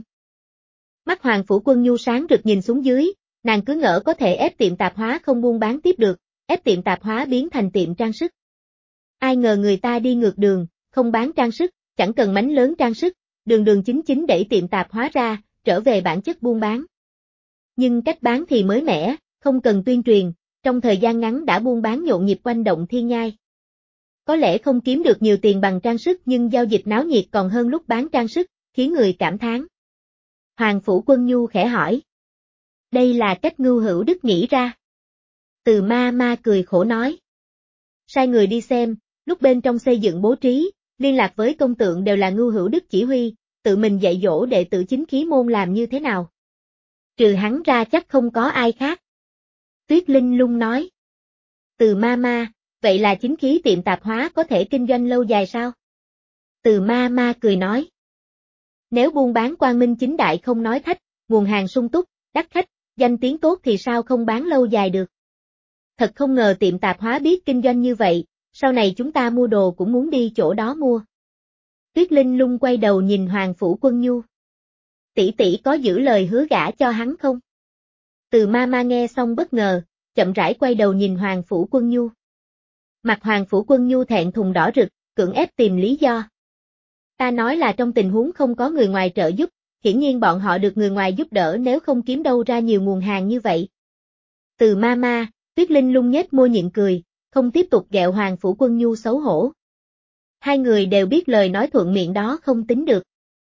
Mắt Hoàng Phủ Quân Nhu sáng rực nhìn xuống dưới, nàng cứ ngỡ có thể ép tiệm tạp hóa không buôn bán tiếp được, ép tiệm tạp hóa biến thành tiệm trang sức. Ai ngờ người ta đi ngược đường, không bán trang sức, chẳng cần mánh lớn trang sức, đường đường chính chính đẩy tiệm tạp hóa ra, trở về bản chất buôn bán. Nhưng cách bán thì mới mẻ, không cần tuyên truyền, trong thời gian ngắn đã buôn bán nhộn nhịp quanh động Thiên Nhai. Có lẽ không kiếm được nhiều tiền bằng trang sức nhưng giao dịch náo nhiệt còn hơn lúc bán trang sức, khiến người cảm thán. Hoàng Phủ Quân Nhu khẽ hỏi. Đây là cách Ngưu Hữu Đức nghĩ ra. Từ Ma Ma cười khổ nói. Sai người đi xem, lúc bên trong xây dựng bố trí, liên lạc với công tượng đều là Ngưu Hữu Đức chỉ huy, tự mình dạy dỗ đệ tử chính khí môn làm như thế nào. Trừ hắn ra chắc không có ai khác. Tuyết Linh Lung nói. Từ Ma Ma, vậy là chính khí tiệm tạp hóa có thể kinh doanh lâu dài sao? Từ Ma Ma cười nói. Nếu buôn bán quang minh chính đại không nói thách, nguồn hàng sung túc, đắt khách, danh tiếng tốt thì sao không bán lâu dài được. Thật không ngờ tiệm tạp hóa biết kinh doanh như vậy, sau này chúng ta mua đồ cũng muốn đi chỗ đó mua. Tuyết Linh Lung quay đầu nhìn Hoàng Phủ Quân Nhu. Tỷ tỷ có giữ lời hứa gả cho hắn không? Từ Ma Ma nghe xong bất ngờ, chậm rãi quay đầu nhìn Hoàng Phủ Quân Nhu. Mặt Hoàng Phủ Quân Nhu thẹn thùng đỏ rực, cưỡng ép tìm lý do. Ta nói là trong tình huống không có người ngoài trợ giúp, hiển nhiên bọn họ được người ngoài giúp đỡ nếu không kiếm đâu ra nhiều nguồn hàng như vậy. Từ Ma Ma, Tuyết Linh Lung nhếch môi nhịn cười, không tiếp tục ghẹo Hoàng Phủ Quân Nhu xấu hổ. Hai người đều biết lời nói thuận miệng đó không tính được.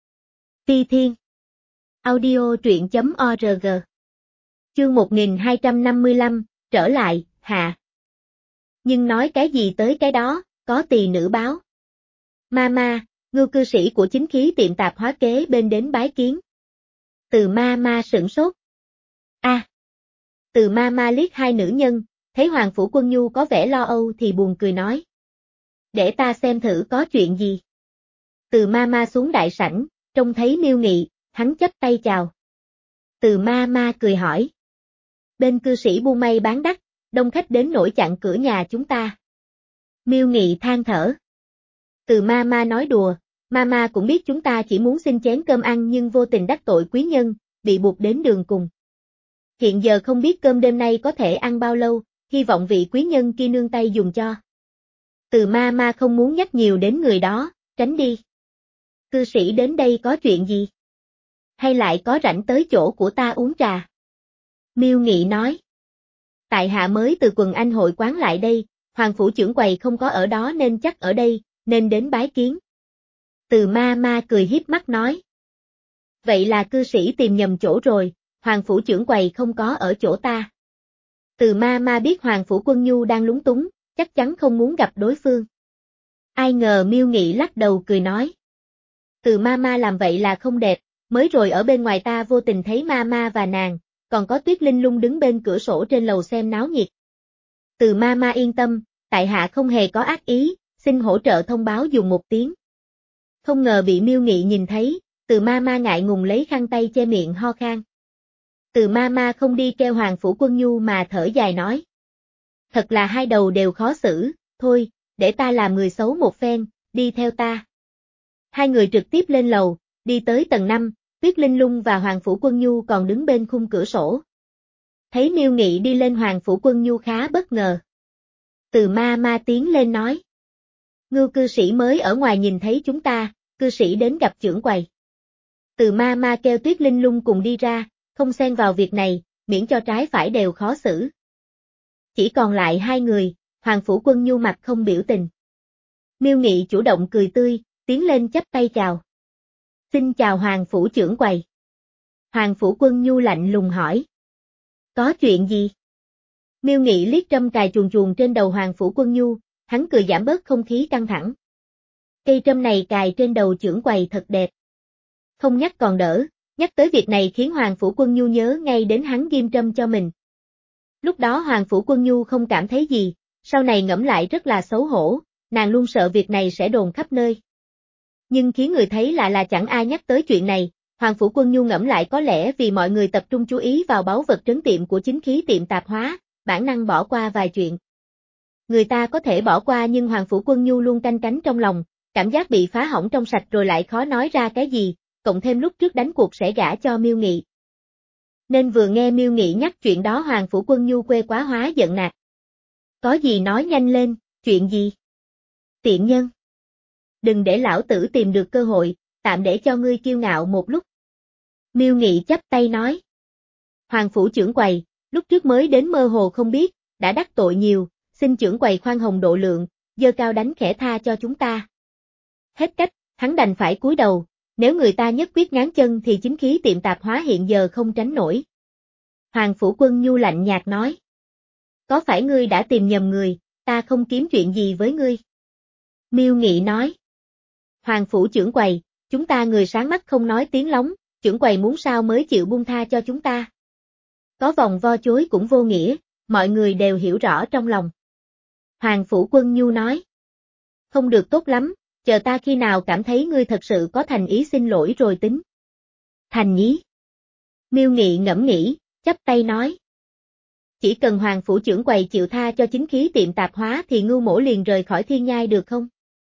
Phi Thiên Audio truyện chấm org Chương một nghìn hai trăm năm mươi lăm, trở lại, hạ. Nhưng nói cái gì tới cái đó, có tỳ nữ báo. Ma Ma, Ngưu cư sĩ của chính khí tiệm tạp hóa kế bên đến bái kiến. Từ Ma Ma sửng sốt. A. À. Từ Ma Ma liếc hai nữ nhân, thấy Hoàng Phủ Quân Nhu có vẻ lo âu thì buồn cười nói. Để ta xem thử có chuyện gì. Từ Ma Ma xuống đại sảnh, trông thấy Miêu Nghị, hắn chắp tay chào. Từ Ma Ma cười hỏi. Bên cư sĩ buôn may bán đắt, đông khách đến nỗi chặn cửa nhà chúng ta. Miêu Nghị than thở. Từ Ma Ma nói đùa, Ma Ma cũng biết chúng ta chỉ muốn xin chén cơm ăn nhưng vô tình đắc tội quý nhân, bị buộc đến đường cùng. Hiện giờ không biết cơm đêm nay có thể ăn bao lâu, hy vọng vị quý nhân kia nương tay dùng cho. Từ Ma Ma không muốn nhắc nhiều đến người đó, tránh đi. Cư sĩ đến đây có chuyện gì? Hay lại có rảnh tới chỗ của ta uống trà? Miêu Nghị nói. Tại hạ mới từ Quần Anh hội quán lại đây, Hoàng Phủ trưởng quầy không có ở đó nên chắc ở đây, nên đến bái kiến. Từ Ma Ma cười hiếp mắt nói. Vậy là cư sĩ tìm nhầm chỗ rồi, Hoàng Phủ trưởng quầy không có ở chỗ ta. Từ Ma Ma biết Hoàng Phủ Quân Nhu đang lúng túng, chắc chắn không muốn gặp đối phương. Ai ngờ Miêu Nghị lắc đầu cười nói. Từ Ma Ma làm vậy là không đẹp, mới rồi ở bên ngoài ta vô tình thấy Ma Ma và nàng, còn có Tuyết Linh Lung đứng bên cửa sổ trên lầu xem náo nhiệt. Từ Ma Ma yên tâm, tại hạ không hề có ác ý, xin hỗ trợ thông báo dùng một tiếng. Không ngờ bị Miêu Nghị nhìn thấy, Từ Ma Ma ngại ngùng lấy khăn tay che miệng ho khan. Từ ma ma không đi treo Hoàng Phủ Quân Nhu mà thở dài nói. Thật là hai đầu đều khó xử, thôi, để ta làm người xấu một phen, đi theo ta. Hai người trực tiếp lên lầu, đi tới tầng năm, Tuyết Linh Lung và Hoàng Phủ Quân Nhu còn đứng bên khung cửa sổ. Thấy Miêu Nghị đi lên Hoàng Phủ Quân Nhu khá bất ngờ. Từ ma ma tiến lên nói. Ngưu cư sĩ mới ở ngoài nhìn thấy chúng ta, cư sĩ đến gặp trưởng quầy. Từ ma ma kêu Tuyết Linh Lung cùng đi ra, không xen vào việc này, miễn cho trái phải đều khó xử. Chỉ còn lại hai người, Hoàng Phủ Quân Nhu mặt không biểu tình. Miêu Nghị chủ động cười tươi, tiến lên chắp tay chào. Xin chào Hoàng Phủ trưởng quầy. Hoàng Phủ Quân Nhu lạnh lùng hỏi. Có chuyện gì? Miêu Nghị liếc trâm cài chuồn chuồn trên đầu Hoàng Phủ Quân Nhu, hắn cười giảm bớt không khí căng thẳng. Cây trâm này cài trên đầu trưởng quầy thật đẹp. Không nhắc còn đỡ, nhắc tới việc này khiến Hoàng Phủ Quân Nhu nhớ ngay đến hắn ghim trâm cho mình. Lúc đó Hoàng Phủ Quân Nhu không cảm thấy gì, sau này ngẫm lại rất là xấu hổ, nàng luôn sợ việc này sẽ đồn khắp nơi. Nhưng khiến người thấy lạ là chẳng ai nhắc tới chuyện này, Hoàng Phủ Quân Nhu ngẫm lại có lẽ vì mọi người tập trung chú ý vào báu vật trấn tiệm của chính khí tiệm tạp hóa, bản năng bỏ qua vài chuyện. Người ta có thể bỏ qua nhưng Hoàng Phủ Quân Nhu luôn canh cánh trong lòng, cảm giác bị phá hỏng trong sạch rồi lại khó nói ra cái gì, cộng thêm lúc trước đánh cuộc sẽ gả cho Miêu Nghị. Nên vừa nghe Miêu Nghị nhắc chuyện đó Hoàng Phủ Quân Nhu quê quá hóa giận nạt. Có gì nói nhanh lên, chuyện gì? Tiện nhân. Đừng để lão tử tìm được cơ hội, tạm để cho ngươi kiêu ngạo một lúc. Miêu Nghị chắp tay nói. Hoàng Phủ trưởng quầy, lúc trước mới đến mơ hồ không biết, đã đắc tội nhiều, xin trưởng quầy khoan hồng độ lượng, giơ cao đánh khẽ tha cho chúng ta. Hết cách, hắn đành phải cúi đầu, nếu người ta nhất quyết ngáng chân thì chính khí tiệm tạp hóa hiện giờ không tránh nổi. Hoàng Phủ Quân Nhu lạnh nhạt nói. Có phải ngươi đã tìm nhầm người, ta không kiếm chuyện gì với ngươi. Miêu Nghị nói. Hoàng Phủ trưởng quầy, chúng ta người sáng mắt không nói tiếng lóng, trưởng quầy muốn sao mới chịu buông tha cho chúng ta. Có vòng vo chối cũng vô nghĩa, mọi người đều hiểu rõ trong lòng. Hoàng Phủ Quân Nhu nói. Không được tốt lắm, chờ ta khi nào cảm thấy ngươi thật sự có thành ý xin lỗi rồi tính. Thành ý. Miêu Nghị ngẫm nghĩ, chắp tay nói. Chỉ cần Hoàng Phủ trưởng quầy chịu tha cho chính khí tiệm tạp hóa thì Ngưu Mỗ liền rời khỏi Thiên Nhai được không?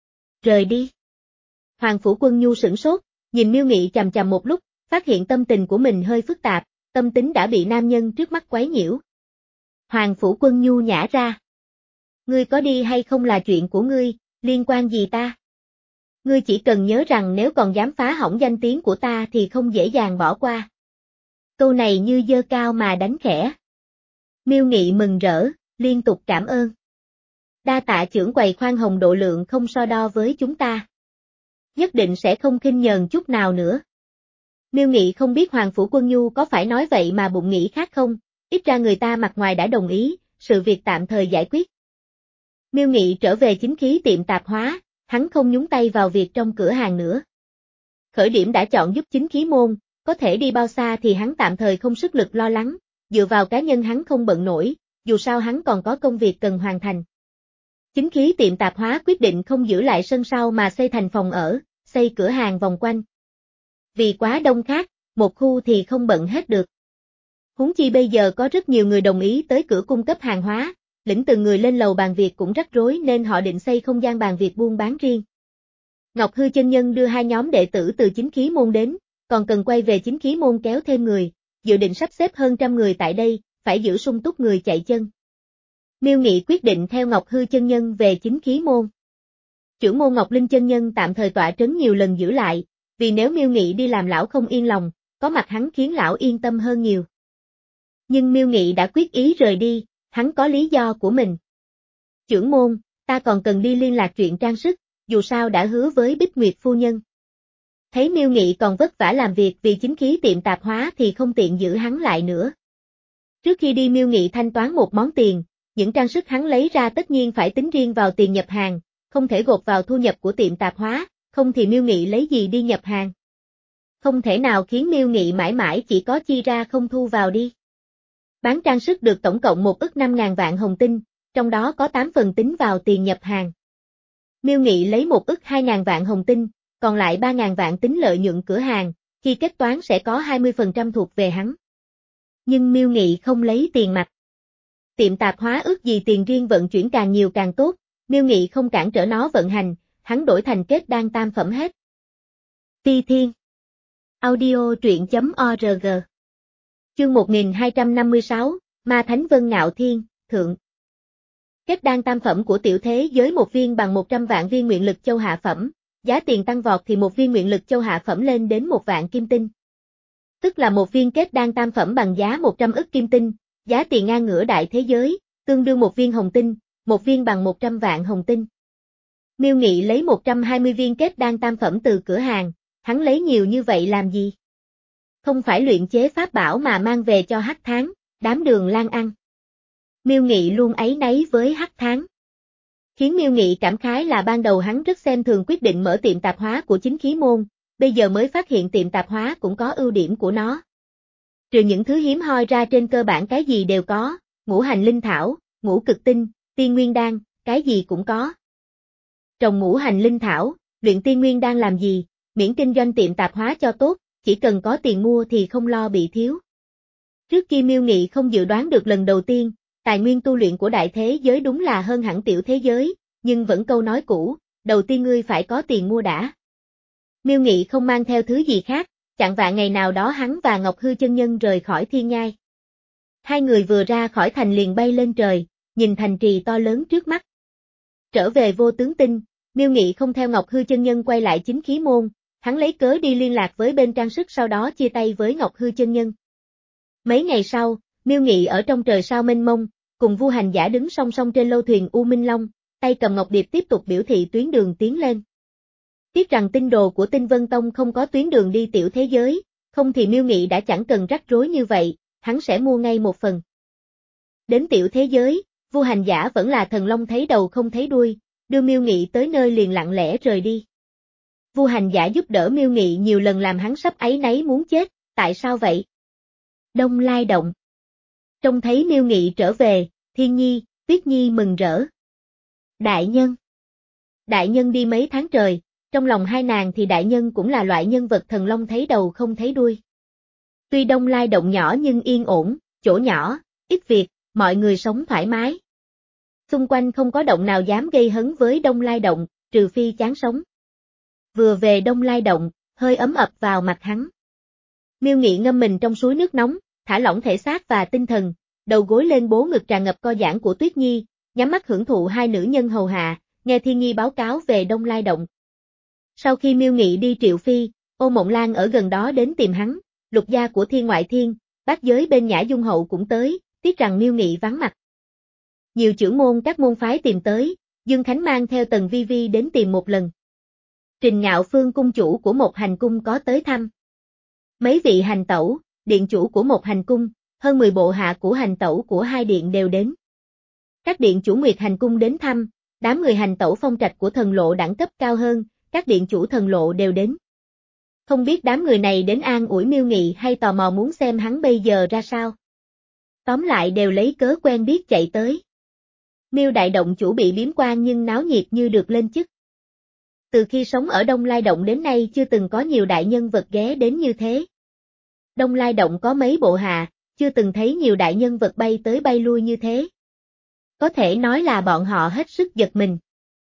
Rời đi. Hoàng Phủ Quân Nhu sửng sốt, nhìn Miêu Nghị chằm chằm một lúc, phát hiện tâm tình của mình hơi phức tạp, tâm tính đã bị nam nhân trước mắt quấy nhiễu. Hoàng Phủ Quân Nhu nhả ra. Ngươi có đi hay không là chuyện của ngươi, liên quan gì ta? Ngươi chỉ cần nhớ rằng nếu còn dám phá hỏng danh tiếng của ta thì không dễ dàng bỏ qua. Câu này như giơ cao mà đánh khẽ. Miêu Nghị mừng rỡ, liên tục cảm ơn. Đa tạ trưởng quầy khoan hồng độ lượng không so đo với chúng ta. Nhất định sẽ không khinh nhờn chút nào nữa. Miêu Nghị không biết Hoàng Phủ Quân Nhu có phải nói vậy mà bụng nghĩ khác không, ít ra người ta mặt ngoài đã đồng ý, sự việc tạm thời giải quyết. Miêu Nghị trở về chính khí tiệm tạp hóa, hắn không nhúng tay vào việc trong cửa hàng nữa. Khởi điểm đã chọn giúp chính khí môn, có thể đi bao xa thì hắn tạm thời không sức lực lo lắng, dựa vào cá nhân hắn không bận nổi, dù sao hắn còn có công việc cần hoàn thành. Chính khí tiệm tạp hóa quyết định không giữ lại sân sau mà xây thành phòng ở, xây cửa hàng vòng quanh. Vì quá đông khác, một khu thì không bận hết được. Huống chi bây giờ có rất nhiều người đồng ý tới cửa cung cấp hàng hóa, lĩnh từng người lên lầu bàn việc cũng rắc rối nên họ định xây không gian bàn việc buôn bán riêng. Ngọc Hư chân nhân đưa hai nhóm đệ tử từ chính khí môn đến, còn cần quay về chính khí môn kéo thêm người, dự định sắp xếp hơn trăm người tại đây, phải giữ sung túc người chạy chân. Miêu Nghị quyết định theo Ngọc Hư chân nhân về chính khí môn. Trưởng môn Ngọc Linh chân nhân tạm thời tọa trấn nhiều lần giữ lại, vì nếu Miêu Nghị đi làm lão không yên lòng, có mặt hắn khiến lão yên tâm hơn nhiều. Nhưng Miêu Nghị đã quyết ý rời đi, hắn có lý do của mình. Trưởng môn, ta còn cần đi liên lạc chuyện trang sức, dù sao đã hứa với Bích Nguyệt phu nhân. Thấy Miêu Nghị còn vất vả làm việc vì chính khí tiệm tạp hóa thì không tiện giữ hắn lại nữa. Trước khi đi Miêu Nghị thanh toán một món tiền, những trang sức hắn lấy ra tất nhiên phải tính riêng vào tiền nhập hàng, không thể gộp vào thu nhập của tiệm tạp hóa, không thì Miêu Nghị lấy gì đi nhập hàng. Không thể nào khiến Miêu Nghị mãi mãi chỉ có chi ra không thu vào đi. Bán trang sức được tổng cộng một ức năm ngàn vạn hồng tinh, trong đó có tám phần tính vào tiền nhập hàng. Miêu Nghị lấy một ức hai ngàn vạn hồng tinh, còn lại ba ngàn vạn tính lợi nhuận cửa hàng, khi kết toán sẽ có hai mươi phần trăm thuộc về hắn. Nhưng Miêu Nghị không lấy tiền mặt. Tiệm tạp hóa ước gì tiền riêng vận chuyển càng nhiều càng tốt, Miêu Nghị không cản trở nó vận hành, hắn đổi thành kết đan tam phẩm hết. Phi Thiên. Audio truyện chấm org. Chương một nghìn hai trăm năm mươi sáu, Ma Thánh Vân Ngạo Thiên, Thượng. Kết đan tam phẩm của tiểu thế giới một viên bằng một trăm vạn viên nguyện lực châu hạ phẩm, giá tiền tăng vọt thì một viên nguyện lực châu hạ phẩm lên đến một vạn kim tinh. Tức là một viên kết đan tam phẩm bằng giá một trăm ức kim tinh, giá tiền ngang ngửa đại thế giới, tương đương một viên hồng tinh, một viên bằng một trăm vạn hồng tinh. Miêu Nghị lấy một trăm hai mươi viên kết đan tam phẩm từ cửa hàng, hắn lấy nhiều như vậy làm gì? Không phải luyện chế pháp bảo mà mang về cho Hắc Thán, đám Đường Lan ăn. Miêu Nghị luôn áy náy với Hắc Thán. Khiến Miêu Nghị cảm khái là ban đầu hắn rất xem thường quyết định mở tiệm tạp hóa của chính khí môn, bây giờ mới phát hiện tiệm tạp hóa cũng có ưu điểm của nó. Trừ những thứ hiếm hoi ra trên cơ bản cái gì đều có, ngũ hành linh thảo, ngũ cực tinh, tiên nguyên đan, cái gì cũng có. Trồng ngũ hành linh thảo, luyện tiên nguyên đan làm gì, miễn kinh doanh tiệm tạp hóa cho tốt, chỉ cần có tiền mua thì không lo bị thiếu. Trước kia Miêu Nghị không dự đoán được lần đầu tiên, tài nguyên tu luyện của đại thế giới đúng là hơn hẳn tiểu thế giới, nhưng vẫn câu nói cũ, đầu tiên ngươi phải có tiền mua đã. Miêu Nghị không mang theo thứ gì khác, chạng vạng ngày nào đó hắn và Ngọc Hư chân nhân rời khỏi thiên nhai. Hai người vừa ra khỏi thành liền bay lên trời, nhìn thành trì to lớn trước mắt. Trở về Vô Tướng Tinh, Miêu Nghị không theo Ngọc Hư chân nhân quay lại chính khí môn, hắn lấy cớ đi liên lạc với bên trang sức sau đó chia tay với Ngọc Hư chân nhân. Mấy ngày sau, Miêu Nghị ở trong trời sao mênh mông, cùng Vu Hành Giả đứng song song trên lâu thuyền U Minh Long, tay cầm ngọc điệp tiếp tục biểu thị tuyến đường tiến lên. Tiếc rằng tinh đồ của Tinh Vân Tông không có tuyến đường đi tiểu thế giới, không thì Miêu Nghị đã chẳng cần rắc rối như vậy, hắn sẽ mua ngay một phần. Đến tiểu thế giới, Vu Hành Giả vẫn là thần long thấy đầu không thấy đuôi, đưa Miêu Nghị tới nơi liền lặng lẽ rời đi. Vu Hành Giả giúp đỡ Miêu Nghị nhiều lần làm hắn sắp áy náy muốn chết, tại sao vậy? Đông Lai Động. Trông thấy Miêu Nghị trở về, Thiên Nhi, Tuyết Nhi mừng rỡ. Đại nhân. Đại nhân đi mấy tháng trời, trong lòng hai nàng thì đại nhân cũng là loại nhân vật thần long thấy đầu không thấy đuôi. Tuy Đông Lai Động nhỏ nhưng yên ổn, chỗ nhỏ, ít việc, mọi người sống thoải mái. Xung quanh không có động nào dám gây hấn với Đông Lai Động, trừ phi chán sống. Vừa về Đông Lai Động, hơi ấm ập vào mặt hắn. Miêu Nghị ngâm mình trong suối nước nóng, thả lỏng thể xác và tinh thần, đầu gối lên bố ngực tràn ngập co giãn của Tuyết Nhi, nhắm mắt hưởng thụ hai nữ nhân hầu hạ, nghe Thiên Nhi báo cáo về Đông Lai Động. Sau khi Miêu Nghị đi Triệu Phi, Ô Mộng Lan ở gần đó đến tìm hắn, Lục gia của Thiên Ngoại Thiên, bát giới bên Nhã Dung Hậu cũng tới, tiếc rằng Miêu Nghị vắng mặt. Nhiều trưởng môn các môn phái tìm tới, Dương Khánh mang theo Tần Vi Vi đến tìm một lần. Trình Ngạo Phương cung chủ của một hành cung có tới thăm. Mấy vị hành tẩu, điện chủ của một hành cung, hơn mười bộ hạ của hành tẩu của hai điện đều đến. Các điện chủ Nguyệt hành cung đến thăm, đám người hành tẩu phong trạch của thần lộ đẳng cấp cao hơn, các điện chủ thần lộ đều đến. Không biết đám người này đến an ủi Miêu Nghị hay tò mò muốn xem hắn bây giờ ra sao. Tóm lại đều lấy cớ quen biết chạy tới. Miêu Đại Động chủ bị biếm quan nhưng náo nhiệt như được lên chức. Từ khi sống ở Đông Lai Động đến nay chưa từng có nhiều đại nhân vật ghé đến như thế. Đông Lai Động có mấy bộ hạ, chưa từng thấy nhiều đại nhân vật bay tới bay lui như thế. Có thể nói là bọn họ hết sức giật mình.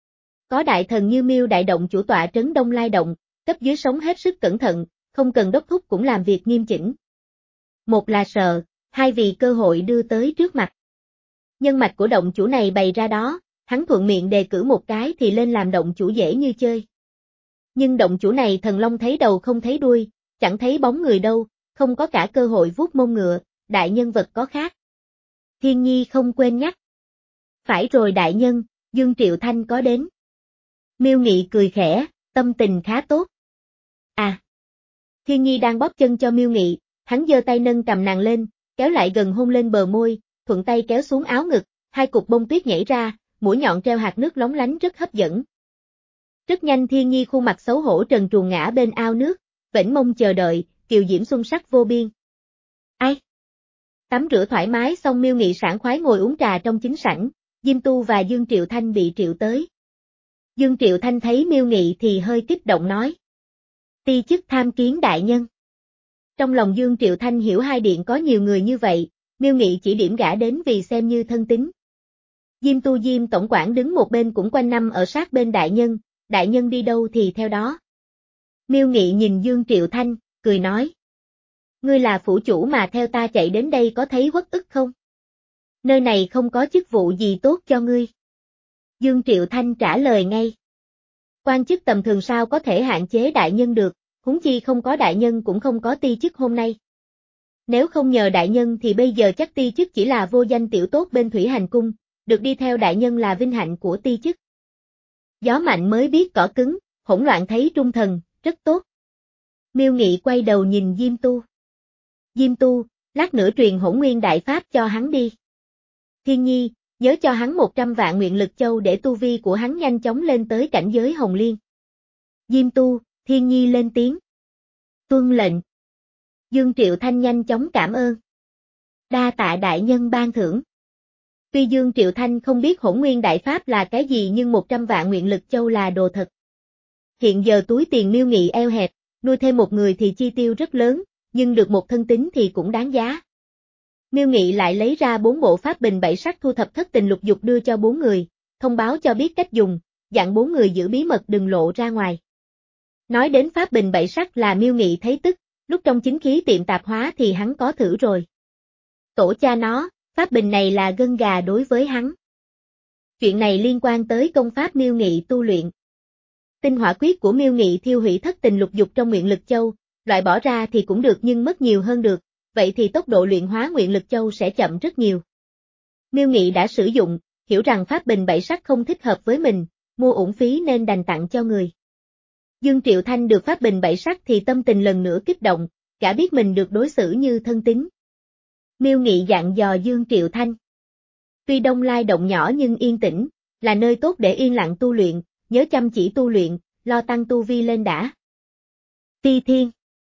Có đại thần như Miêu Đại Động chủ tọa trấn Đông Lai Động, cấp dưới sống hết sức cẩn thận, không cần đốc thúc cũng làm việc nghiêm chỉnh. Một là sợ, hai vì cơ hội đưa tới trước mặt. Nhân mạch của động chủ này bày ra đó, hắn thuận miệng đề cử một cái thì lên làm động chủ dễ như chơi. Nhưng động chủ này thần long thấy đầu không thấy đuôi, chẳng thấy bóng người đâu, không có cả cơ hội vuốt mông ngựa, đại nhân vật có khác. Thiên Nhi không quên nhắc. Phải rồi đại nhân, Dương Triệu Thanh có đến. Miêu Nghị cười khẽ, tâm tình khá tốt. À. Thiên Nhi đang bóp chân cho Miêu Nghị, hắn giơ tay nâng cầm nàng lên, kéo lại gần hôn lên bờ môi, thuận tay kéo xuống áo ngực, hai cục bông tuyết nhảy ra, mũi nhọn treo hạt nước lóng lánh rất hấp dẫn. Rất nhanh Thiên Nhi khuôn mặt xấu hổ trần truồng ngã bên ao nước, vểnh mông chờ đợi, kiều diễm xuân sắc vô biên. Ai? Tắm rửa thoải mái xong Miêu Nghị sảng khoái ngồi uống trà trong chính sảnh, Diêm Tu và Dương Triệu Thanh bị triệu tới. Dương Triệu Thanh thấy Miêu Nghị thì hơi kích động nói. Ti chức tham kiến đại nhân. Trong lòng Dương Triệu Thanh hiểu hai điện có nhiều người như vậy, Miêu Nghị chỉ điểm gã đến vì xem như thân tín. Diêm Tu Diêm tổng quản đứng một bên cũng quanh năm ở sát bên đại nhân, đại nhân đi đâu thì theo đó. Miêu Nghị nhìn Dương Triệu Thanh, cười nói. Ngươi là phủ chủ mà theo ta chạy đến đây có thấy uất ức không? Nơi này không có chức vụ gì tốt cho ngươi. Dương Triệu Thanh trả lời ngay. Quan chức tầm thường sao có thể hạn chế đại nhân được, huống chi không có đại nhân cũng không có ti chức hôm nay. Nếu không nhờ đại nhân thì bây giờ chắc ti chức chỉ là vô danh tiểu tốt bên Thủy Hành Cung, được đi theo đại nhân là vinh hạnh của ti chức. Gió mạnh mới biết cỏ cứng, hỗn loạn thấy trung thần, rất tốt. Miêu Nghị quay đầu nhìn Diêm Tu. Diêm Tu, lát nữa truyền Hỗn Nguyên Đại Pháp cho hắn đi. Thiên Nhi, nhớ cho hắn một trăm vạn nguyện lực châu để tu vi của hắn nhanh chóng lên tới cảnh giới Hồng Liên. Diêm Tu, Thiên Nhi lên tiếng. Tuân lệnh. Dương Triệu Thanh nhanh chóng cảm ơn. Đa tạ đại nhân ban thưởng. Tuy Dương Triệu Thanh không biết Hỗn Nguyên Đại Pháp là cái gì nhưng một trăm vạn nguyện lực châu là đồ thật. Hiện giờ túi tiền Miêu Nghị eo hẹp, nuôi thêm một người thì chi tiêu rất lớn, nhưng được một thân tín thì cũng đáng giá. Miêu Nghị lại lấy ra bốn bộ pháp bình bảy sắc thu thập thất tình lục dục đưa cho bốn người, thông báo cho biết cách dùng, dặn bốn người giữ bí mật đừng lộ ra ngoài. Nói đến pháp bình bảy sắc là Miêu Nghị thấy tức, lúc trong chính khí tiệm tạp hóa thì hắn có thử rồi. Tổ cha nó, pháp bình này là gân gà đối với hắn. Chuyện này liên quan tới công pháp Miêu Nghị tu luyện. Tinh hỏa quyết của Miêu Nghị thiêu hủy thất tình lục dục trong nguyện lực châu, loại bỏ ra thì cũng được nhưng mất nhiều hơn được, vậy thì tốc độ luyện hóa nguyện lực châu sẽ chậm rất nhiều. Miêu Nghị đã sử dụng, hiểu rằng pháp bình bảy sắc không thích hợp với mình, mua uổng phí nên đành tặng cho người. Dương Triệu Thanh được pháp bình bảy sắc thì tâm tình lần nữa kích động, gã biết mình được đối xử như thân tín. Miêu Nghị dặn dò Dương Triệu Thanh. Tuy Đông Lai động nhỏ nhưng yên tĩnh, là nơi tốt để yên lặng tu luyện, nhớ chăm chỉ tu luyện, lo tăng tu vi lên đã. Ti Thiên.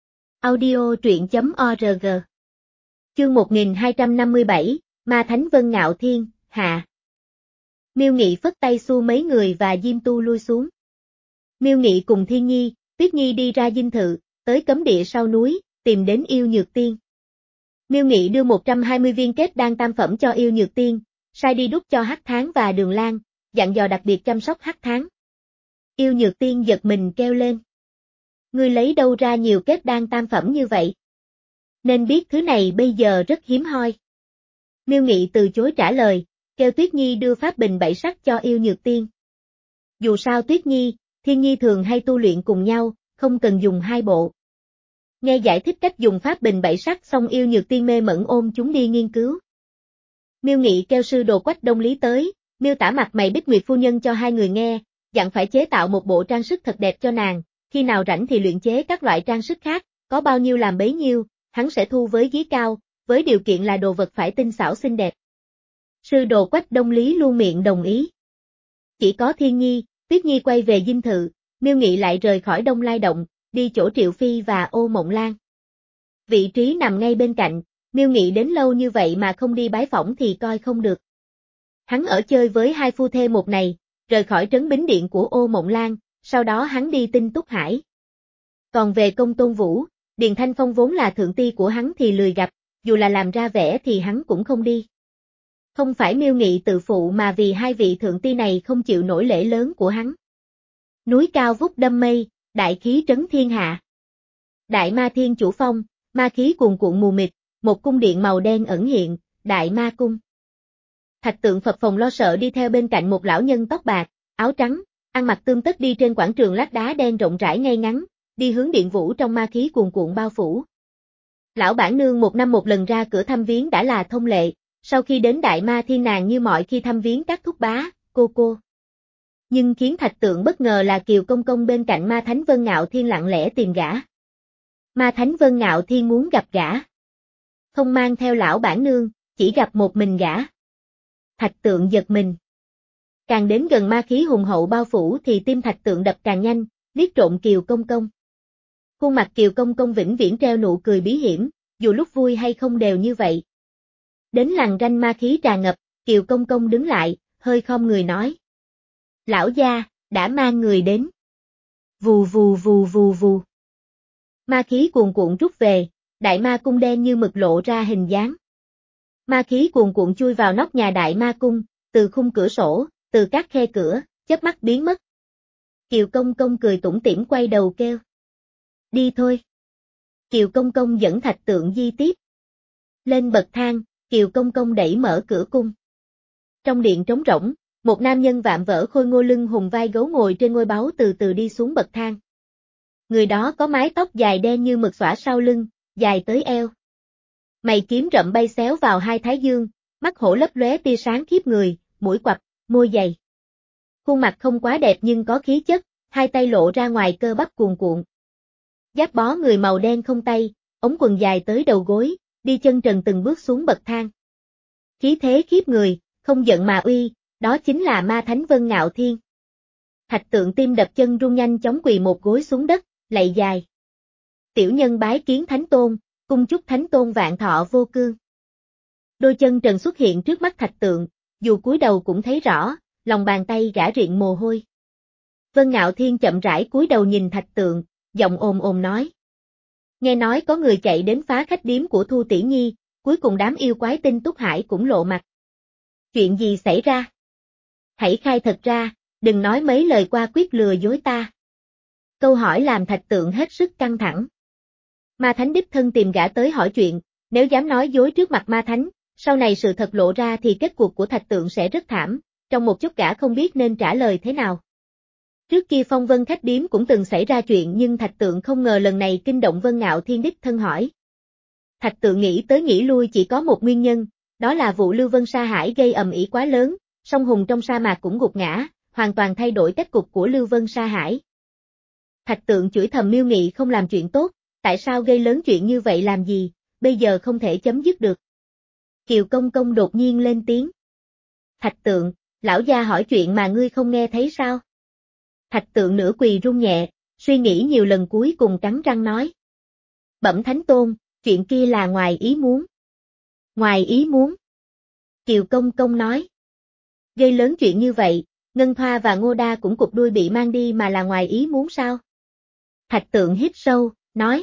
Audio truyện chấm org. Chương một nghìn hai trăm năm mươi bảy, Ma Thánh Vân Ngạo Thiên, hạ. Miêu Nghị phất tay xua mấy người và Diêm Tu lui xuống. Miêu Nghị cùng Thiên Nhi, Tuyết Nhi đi ra dinh thự, tới cấm địa sau núi, tìm đến Yêu Nhược Tiên. Miêu Nghị đưa một trăm hai mươi viên kết đan tam phẩm cho Yêu Nhược Tiên, sai đi đút cho Hắc Tháng và Đường Lan, dặn dò đặc biệt chăm sóc Hắc Tháng. Yêu Nhược Tiên giật mình kêu lên. Ngươi lấy đâu ra nhiều kết đan tam phẩm như vậy? Nên biết thứ này bây giờ rất hiếm hoi. Miêu Nghị từ chối trả lời, kêu Tuyết Nhi đưa pháp bình bảy sắc cho Yêu Nhược Tiên. Dù sao Tuyết Nhi, Thiên Nhi thường hay tu luyện cùng nhau, không cần dùng hai bộ. Nghe giải thích cách dùng pháp bình bảy sắc xong Yêu Nhược Tiên mê mẩn ôm chúng đi nghiên cứu. Miêu Nghị kêu sư đồ Quách Đông Lý tới, miêu tả mặt mày Bích Nguyệt phu nhân cho hai người nghe, dặn phải chế tạo một bộ trang sức thật đẹp cho nàng, khi nào rảnh thì luyện chế các loại trang sức khác, có bao nhiêu làm bấy nhiêu, hắn sẽ thu với giá cao, với điều kiện là đồ vật phải tinh xảo xinh đẹp. Sư đồ Quách Đông Lý luôn miệng đồng ý. Chỉ có Thiên Nhi, Tuyết Nhi quay về dinh thự, Miêu Nghị lại rời khỏi Đông Lai Động, đi chỗ Triệu Phi và Ô Mộng Lan. Vị trí nằm ngay bên cạnh, Miêu Nghị đến lâu như vậy mà không đi bái phỏng thì coi không được. Hắn ở chơi với hai phu thê một ngày, rời khỏi trấn Bính Điện của Ô Mộng Lan, sau đó hắn đi Tinh Túc Hải. Còn về Công Tôn Vũ, Điền Thanh Phong vốn là thượng ti của hắn thì lười gặp, dù là làm ra vẻ thì hắn cũng không đi. Không phải Miêu Nghị tự phụ mà vì hai vị thượng ti này không chịu nổi lễ lớn của hắn. Núi cao vút đâm mây, đại khí trấn thiên hạ. Đại Ma Thiên chủ phong, ma khí cuồn cuộn mù mịt, một cung điện màu đen ẩn hiện, Đại Ma Cung. Thạch Tượng phập phồng lo sợ đi theo bên cạnh một lão nhân tóc bạc, áo trắng, ăn mặc tươm tất đi trên quảng trường lát đá đen rộng rãi ngay ngắn, đi hướng điện vũ trong ma khí cuồn cuộn bao phủ. Lão bản nương một năm một lần ra cửa thăm viếng đã là thông lệ, sau khi đến Đại Ma Thiên nàng như mọi khi thăm viếng các thúc bá, cô cô. Nhưng khiến Thạch Tượng bất ngờ là Kiều Công Công bên cạnh Ma Thánh Vân Ngạo Thiên lặng lẽ tìm gã. Ma Thánh Vân Ngạo Thiên muốn gặp gã. Không mang theo lão bản nương, chỉ gặp một mình gã. Thạch Tượng giật mình. Càng đến gần ma khí hùng hậu bao phủ thì tim Thạch Tượng đập càng nhanh, liếc trộm Kiều Công Công. Khuôn mặt Kiều Công Công vĩnh viễn treo nụ cười bí hiểm, dù lúc vui hay không đều như vậy. Đến lằn ranh ma khí tràn ngập, Kiều Công Công đứng lại, hơi khom người nói. Lão gia, đã mang người đến. Vù vù vù vù vù. Ma khí cuồn cuộn rút về, đại ma cung đen như mực lộ ra hình dáng. Ma khí cuồn cuộn chui vào nóc nhà đại ma cung, từ khung cửa sổ, từ các khe cửa, chớp mắt biến mất. Kiều Công Công cười tủm tỉm quay đầu kêu. Đi thôi. Kiều Công Công dẫn Thạch Tượng đi tiếp. Lên bậc thang, Kiều Công Công đẩy mở cửa cung. Trong điện trống rỗng, một nam nhân vạm vỡ khôi ngô lưng hùng vai gấu ngồi trên ngôi báu từ từ đi xuống bậc thang. Người đó có mái tóc dài đen như mực xõa sau lưng, dài tới eo. Mày kiếm rậm bay xéo vào hai thái dương, mắt hổ lấp lóe tia sáng khiếp người, mũi quặp, môi dày. Khuôn mặt không quá đẹp nhưng có khí chất, hai tay lộ ra ngoài cơ bắp cuồn cuộn. Giáp bó người màu đen không tay, ống quần dài tới đầu gối, đi chân trần từng bước xuống bậc thang. Khí thế khiếp người, không giận mà uy, đó chính là ma thánh Vân Ngạo Thiên. Thạch Tượng tim đập chân run nhanh chóng quỳ một gối xuống đất, lạy dài. Tiểu nhân bái kiến Thánh Tôn, cung chúc Thánh Tôn vạn thọ vô cương. Đôi chân trần xuất hiện trước mắt Thạch Tượng, dù cúi đầu cũng thấy rõ, lòng bàn tay rã riện mồ hôi. Vân Ngạo Thiên chậm rãi cúi đầu nhìn Thạch Tượng, giọng ồm ồm nói. Nghe nói có người chạy đến phá khách điếm của Thu Tỷ Nhi, cuối cùng đám yêu quái Tinh Túc Hải cũng lộ mặt. Chuyện gì xảy ra? Hãy khai thật ra, đừng nói mấy lời qua quyết lừa dối ta. Câu hỏi làm Thạch Tượng hết sức căng thẳng. Ma Thánh đích thân tìm gã tới hỏi chuyện, nếu dám nói dối trước mặt Ma Thánh, sau này sự thật lộ ra thì kết cục của Thạch Tượng sẽ rất thảm, trong một chút gã không biết nên trả lời thế nào. Trước kia Phong Vân khách điếm cũng từng xảy ra chuyện nhưng Thạch Tượng không ngờ lần này kinh động Vân Ngạo Thiên đích thân hỏi. Thạch Tượng nghĩ tới nghĩ lui chỉ có một nguyên nhân, đó là vụ Lưu Vân Sa Hải gây ầm ĩ quá lớn, sông Hùng trong sa mạc cũng gục ngã, hoàn toàn thay đổi kết cục của Lưu Vân Sa Hải. Thạch Tượng chửi thầm Miêu Nghị không làm chuyện tốt, tại sao gây lớn chuyện như vậy làm gì, bây giờ không thể chấm dứt được. Kiều Công Công đột nhiên lên tiếng. Thạch Tượng, lão gia hỏi chuyện mà ngươi không nghe thấy sao? Thạch Tượng nửa quỳ run nhẹ, suy nghĩ nhiều lần cuối cùng cắn răng nói. Bẩm Thánh Tôn, chuyện kia là ngoài ý muốn. Ngoài ý muốn. Kiều Công Công nói. Gây lớn chuyện như vậy, Ngân Thoa và Ngô Đa cũng cụp đuôi bị mang đi mà là ngoài ý muốn sao? Thạch Tượng hít sâu, nói.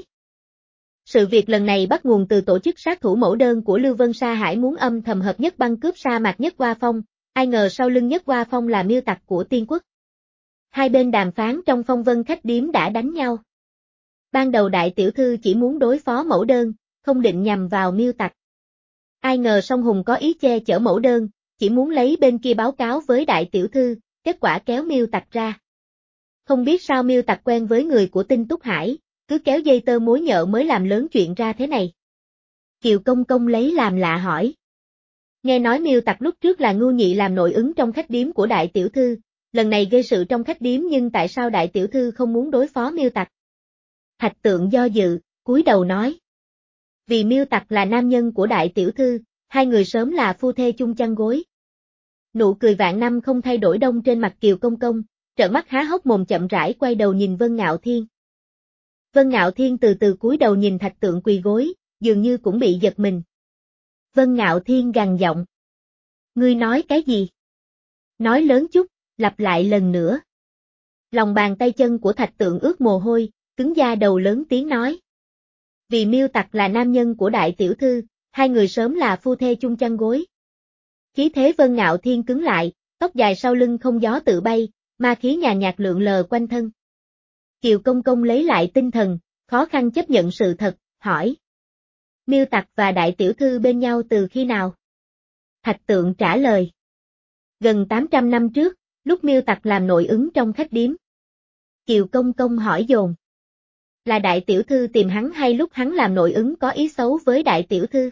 Sự việc lần này bắt nguồn từ tổ chức sát thủ mẫu đơn của Lưu Vân Sa Hải muốn âm thầm hợp nhất băng cướp sa mạc Nhất Hoa Phong, ai ngờ sau lưng Nhất Hoa Phong là Miêu Tặc của Tiên Quốc. Hai bên đàm phán trong Phong Vân khách điếm đã đánh nhau. Ban đầu đại tiểu thư chỉ muốn đối phó mẫu đơn, không định nhằm vào Miêu Tặc. Ai ngờ Song Hùng có ý che chở mẫu đơn, chỉ muốn lấy bên kia báo cáo với đại tiểu thư, kết quả kéo Miêu Tặc ra. Không biết sao Miêu Tặc quen với người của Tinh Túc Hải, cứ kéo dây tơ mối nhợ mới làm lớn chuyện ra thế này. Kiều Công Công lấy làm lạ hỏi. Nghe nói Miêu Tặc lúc trước là ngu nhị làm nội ứng trong khách điếm của đại tiểu thư, lần này gây sự trong khách điếm nhưng tại sao đại tiểu thư không muốn đối phó Miêu Tặc? Thạch Tượng do dự, cúi đầu nói. Vì Miêu Tặc là nam nhân của đại tiểu thư, hai người sớm là phu thê chung chăn gối. Nụ cười vạn năm không thay đổi đông trên mặt Kiều Công Công, trợn mắt há hốc mồm chậm rãi quay đầu nhìn Vân Ngạo Thiên. Vân Ngạo Thiên từ từ cúi đầu nhìn Thạch Tượng quỳ gối, dường như cũng bị giật mình. Vân Ngạo Thiên gằn giọng. Ngươi nói cái gì? Nói lớn chút, lặp lại lần nữa. Lòng bàn tay chân của Thạch Tượng ướt mồ hôi, cứng da đầu lớn tiếng nói. Vì Miêu Tặc là nam nhân của đại tiểu thư, hai người sớm là phu thê chung chăn gối. Khí thế Vân Ngạo Thiên cứng lại, tóc dài sau lưng không gió tự bay, ma khí nhàn nhạt lượn lờ quanh thân. Kiều Công Công lấy lại tinh thần, khó khăn chấp nhận sự thật, hỏi. Miêu Tặc và đại tiểu thư bên nhau từ khi nào? Thạch Tượng trả lời. Gần tám trăm năm trước, lúc Miêu Tặc làm nội ứng trong khách điếm. Kiều Công Công hỏi dồn. Là đại tiểu thư tìm hắn hay lúc hắn làm nội ứng có ý xấu với đại tiểu thư?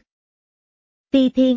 Ti Thiên.